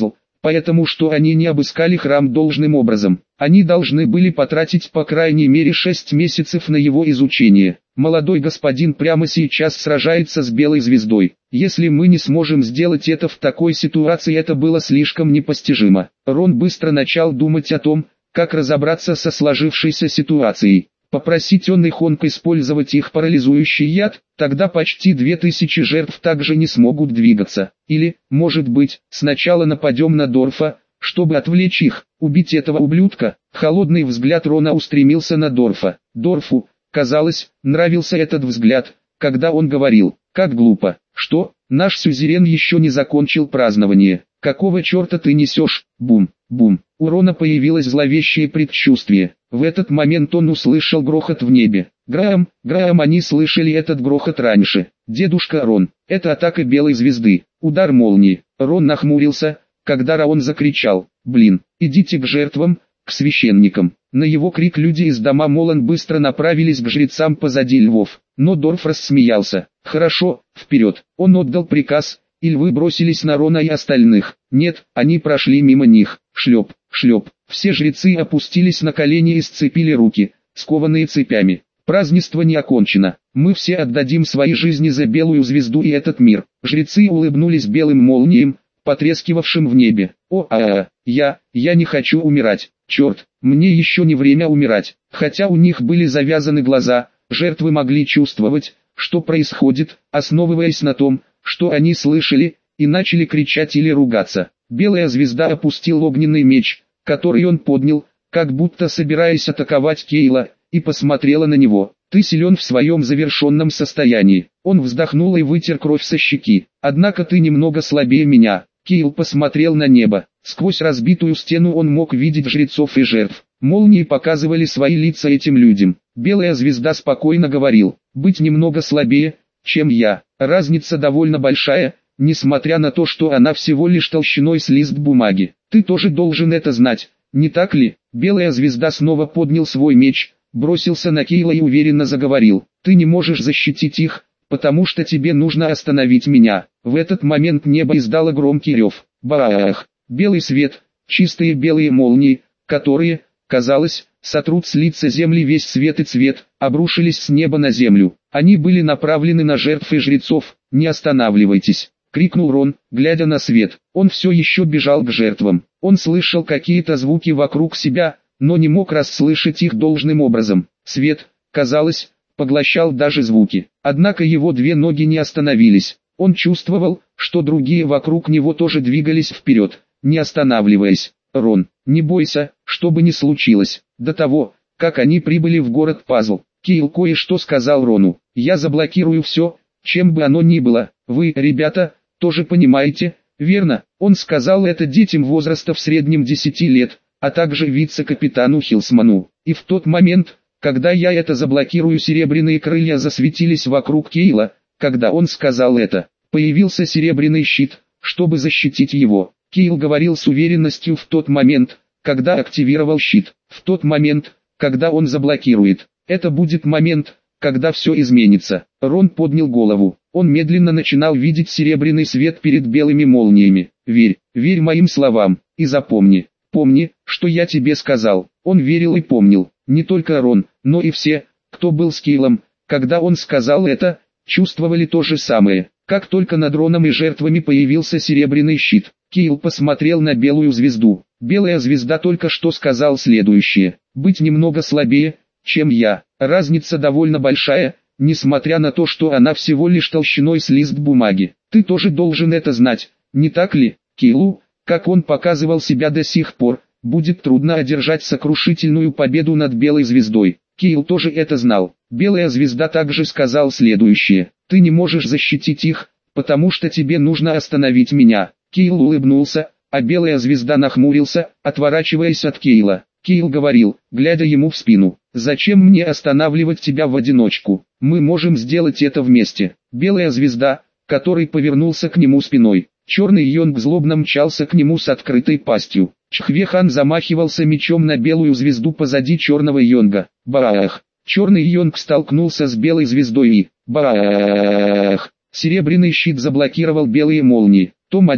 потому что они не обыскали храм должным образом. Они должны были потратить по крайней мере шесть месяцев на его изучение. Молодой господин прямо сейчас сражается с белой звездой. Если мы не сможем сделать это в такой ситуации, это было слишком непостижимо. Рон быстро начал думать о том, как разобраться со сложившейся ситуацией. Попросить он их Хонг использовать их парализующий яд, тогда почти две тысячи жертв также не смогут двигаться. Или, может быть, сначала нападем на Дорфа, чтобы отвлечь их, убить этого ублюдка. Холодный взгляд Рона устремился на Дорфа. Дорфу, казалось, нравился этот взгляд, когда он говорил: «Как глупо, что, наш сюзерен еще не закончил празднование, какого черта ты несешь?» Бум, бум, у Рона появилось зловещее предчувствие. В этот момент он услышал грохот в небе. Граем, Граем, они слышали этот грохот раньше. Дедушка Рон, это атака белой звезды, удар молнии. Рон нахмурился, когда Раон закричал: «Блин, идите к жертвам, к священникам». На его крик люди из дома Молан быстро направились к жрецам позади львов, но Дорф рассмеялся. «Хорошо, вперед!» Он отдал приказ, и львы бросились на Рона и остальных. Нет, они прошли мимо них. Шлеп, шлеп. Все жрецы опустились на колени и сцепили руки, скованные цепями. Празднество не окончено. Мы все отдадим свои жизни за белую звезду и этот мир. Жрецы улыбнулись белым молниям, потрескивавшим в небе. О, а, а, я, я не хочу умирать. Черт, мне еще не время умирать. Хотя у них были завязаны глаза, жертвы могли чувствовать, что происходит, основываясь на том, что они слышали, и начали кричать или ругаться. Белая звезда опустил огненный меч, который он поднял, как будто собираясь атаковать Кейла, и посмотрела на него. «Ты силен в своем завершенном состоянии». Он вздохнул и вытер кровь со щеки. «Однако ты немного слабее меня». Кейл посмотрел на небо. Сквозь разбитую стену он мог видеть жрецов и жертв. Молнии показывали свои лица этим людям. Белая звезда спокойно говорил: «Быть немного слабее, чем я. Разница довольно большая, несмотря на то, что она всего лишь толщиной с лист бумаги. Ты тоже должен это знать, не так ли?» Белая звезда снова поднял свой меч, бросился на Кейла и уверенно заговорил: «Ты не можешь защитить их, потому что тебе нужно остановить меня». В этот момент небо издало громкий рев. Баах! Белый свет, чистые белые молнии, которые, казалось, сотрут с лица земли весь свет и цвет, обрушились с неба на землю. Они были направлены на жертв и жрецов. «Не останавливайтесь!» — крикнул Рон, глядя на свет. Он все еще бежал к жертвам. Он слышал какие-то звуки вокруг себя, но не мог расслышать их должным образом. Свет, казалось, поглощал даже звуки. Однако его две ноги не остановились. Он чувствовал, что другие вокруг него тоже двигались вперед, не останавливаясь. «Рон, не бойся, что бы ни случилось». До того, как они прибыли в город Пазл, Кейл кое-что сказал Рону: «Я заблокирую все, чем бы оно ни было. Вы, ребята, тоже понимаете, верно?» Он сказал это детям возраста в среднем десяти лет, а также вице-капитану Хилсману. И в тот момент, когда я это заблокирую, серебряные крылья засветились вокруг Кейла. Когда он сказал это, появился серебряный щит, чтобы защитить его. Кейл говорил с уверенностью в тот момент, когда активировал щит. В тот момент, когда он заблокирует. Это будет момент, когда все изменится. Рон поднял голову. Он медленно начинал видеть серебряный свет перед белыми молниями. «Верь, верь моим словам, и запомни. Помни, что я тебе сказал». Он верил и помнил. Не только Рон, но и все, кто был с Кейлом, когда он сказал это, чувствовали то же самое. Как только над Роном и жертвами появился серебряный щит, Кейл посмотрел на белую звезду. Белая звезда только что сказал следующее: «Быть немного слабее, чем я». Разница довольно большая, несмотря на то, что она всего лишь толщиной с лист бумаги. Ты тоже должен это знать, не так ли? Кейлу, как он показывал себя до сих пор, будет трудно одержать сокрушительную победу над белой звездой. Кейл тоже это знал. Белая звезда также сказал следующее: «Ты не можешь защитить их, потому что тебе нужно остановить меня». Кейл улыбнулся, а белая звезда нахмурился, отворачиваясь от Кейла. Кейл говорил, глядя ему в спину: «Зачем мне останавливать тебя в одиночку? Мы можем сделать это вместе». Белая звезда, который повернулся к нему спиной. Черный Йонг злобно мчался к нему с открытой пастью. Чхвехан замахивался мечом на белую звезду позади черного Йонга. Баах! Черный Йонг столкнулся с белой звездой и... Баах! Серебряный щит заблокировал белые молнии. Том один.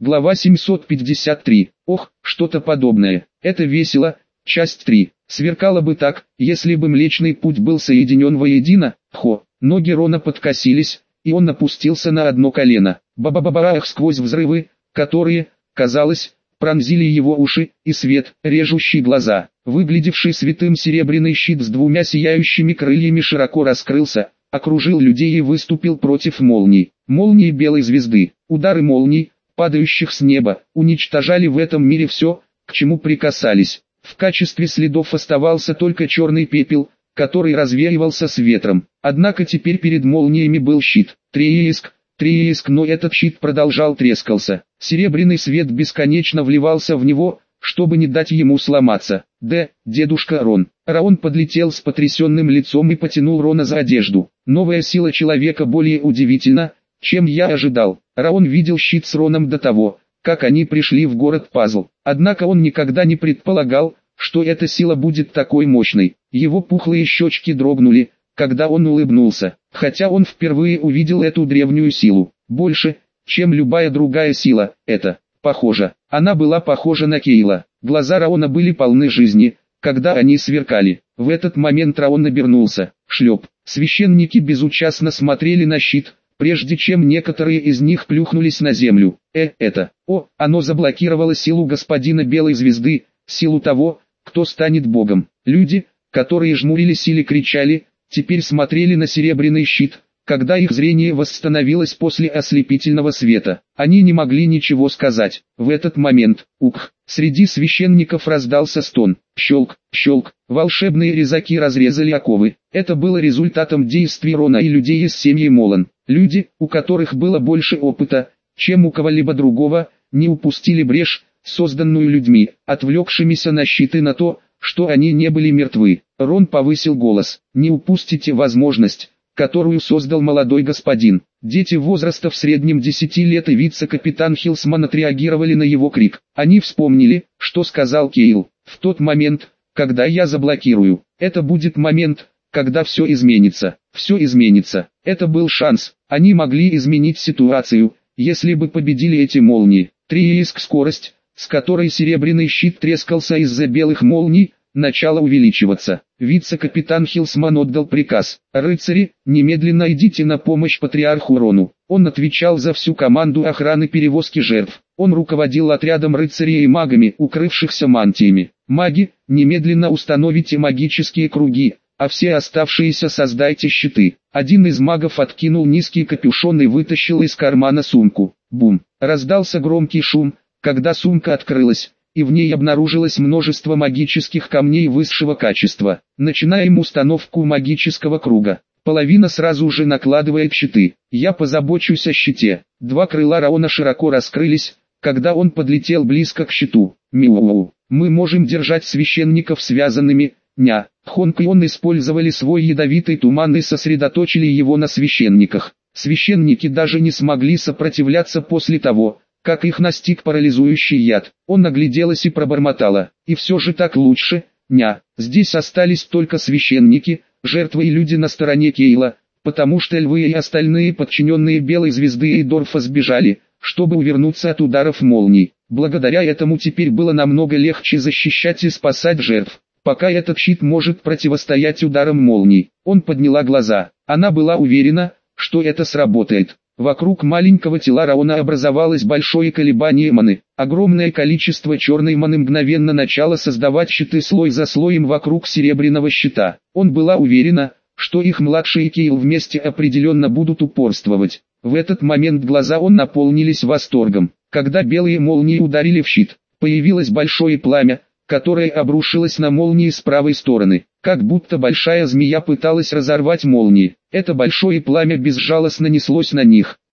Глава семьсот пятьдесят три. Ох, что-то подобное. Это весело. Часть три. Сверкало бы так, если бы Млечный Путь был соединен воедино. Хо. Ноги Рона подкосились, и он опустился на одно колено. Ба-ба-ба-бах сквозь взрывы, которые, казалось, пронзили его уши, и свет, режущий глаза. Выглядевший святым серебряный щит с двумя сияющими крыльями широко раскрылся, окружил людей и выступил против молний. Молнии белой звезды, удары молний, падающих с неба, уничтожали в этом мире все, к чему прикасались. В качестве следов оставался только черный пепел, который развеивался с ветром. Однако теперь перед молниями был щит. Треск, треск, но этот щит продолжал трескался. Серебряный свет бесконечно вливался в него, чтобы не дать ему сломаться. «Д, дедушка Рон». Раон подлетел с потрясенным лицом и потянул Рона за одежду. Новая сила человека более удивительна, чем я ожидал. Раон видел щит с Роном до того, как они пришли в город Пазл. Однако он никогда не предполагал, что эта сила будет такой мощной. Его пухлые щечки дрогнули, когда он улыбнулся, хотя он впервые увидел эту древнюю силу. Больше, чем любая другая сила, это, похоже, она была похожа на Кейла. Глаза Раона были полны жизни, когда они сверкали. В этот момент Раон обернулся. Шлеп. Священники безучастно смотрели на щит, прежде чем некоторые из них плюхнулись на землю. Э, это, о, оно заблокировало силу господина Белой Звезды, силу того, кто станет богом. Люди, которые жмурились или кричали, теперь смотрели на серебряный щит, когда их зрение восстановилось после ослепительного света. Они не могли ничего сказать. В этот момент, ух, среди священников раздался стон. Щелк, щелк, волшебные резаки разрезали оковы. Это было результатом действий Рона и людей из семьи Молан. Люди, у которых было больше опыта, чем у кого-либо другого, не упустили брешь, созданную людьми, отвлекшимися на щиты, на то, что они не были мертвы. Рон повысил голос. «Не упустите возможность, которую создал молодой господин». Дети возраста в среднем десяти лет и вице-капитан Хилсман отреагировали на его крик. Они вспомнили, что сказал Кейл. «В тот момент, когда я заблокирую, это будет момент, когда все изменится, все изменится». Это был шанс. Они могли изменить ситуацию, если бы победили эти молнии. Треск, скорость, с которой серебряный щит трескался из-за белых молний, начало увеличиваться. Вице-капитан Хилсман отдал приказ. «Рыцари, немедленно идите на помощь патриарху Рону». Он отвечал за всю команду охраны перевозки жертв. Он руководил отрядом рыцарей и магами, укрывшихся мантиями. «Маги, немедленно установите магические круги, а все оставшиеся создайте щиты». Один из магов откинул низкий капюшон и вытащил из кармана сумку. Бум! Раздался громкий шум, когда сумка открылась, и в ней обнаружилось множество магических камней высшего качества. Начинаем установку магического круга. Половина сразу же накладывает щиты. Я позабочусь о щите. Два крыла Раона широко раскрылись, когда он подлетел близко к щиту. Мяу. Мы можем держать священников связанными. Ня. Хонг и он использовали свой ядовитый туман и сосредоточили его на священниках. Священники даже не смогли сопротивляться после того, как их настиг парализующий яд. Он нагляделась и пробормотала. И все же так лучше, ня. Здесь остались только священники, жертвы и люди на стороне Кейла, потому что львы и остальные подчиненные Белой Звезды и Дорфа сбежали, чтобы увернуться от ударов молний. Благодаря этому теперь было намного легче защищать и спасать жертв. Пока этот щит может противостоять ударам молний. Он подняла глаза. Она была уверена, что это сработает. Вокруг маленького тела Раона образовалось большое колебание маны. Огромное количество черной маны мгновенно начало создавать щиты слой за слоем вокруг серебряного щита. Он была уверена, что их младший Кейл вместе определенно будут упорствовать. В этот момент глаза он наполнились восторгом. Когда белые молнии ударили в щит, появилось большое пламя, которое обрушилось на молнии с правой стороны, как будто большая змея пыталась разорвать молнии. Это большое пламя безжалостно неслось на них.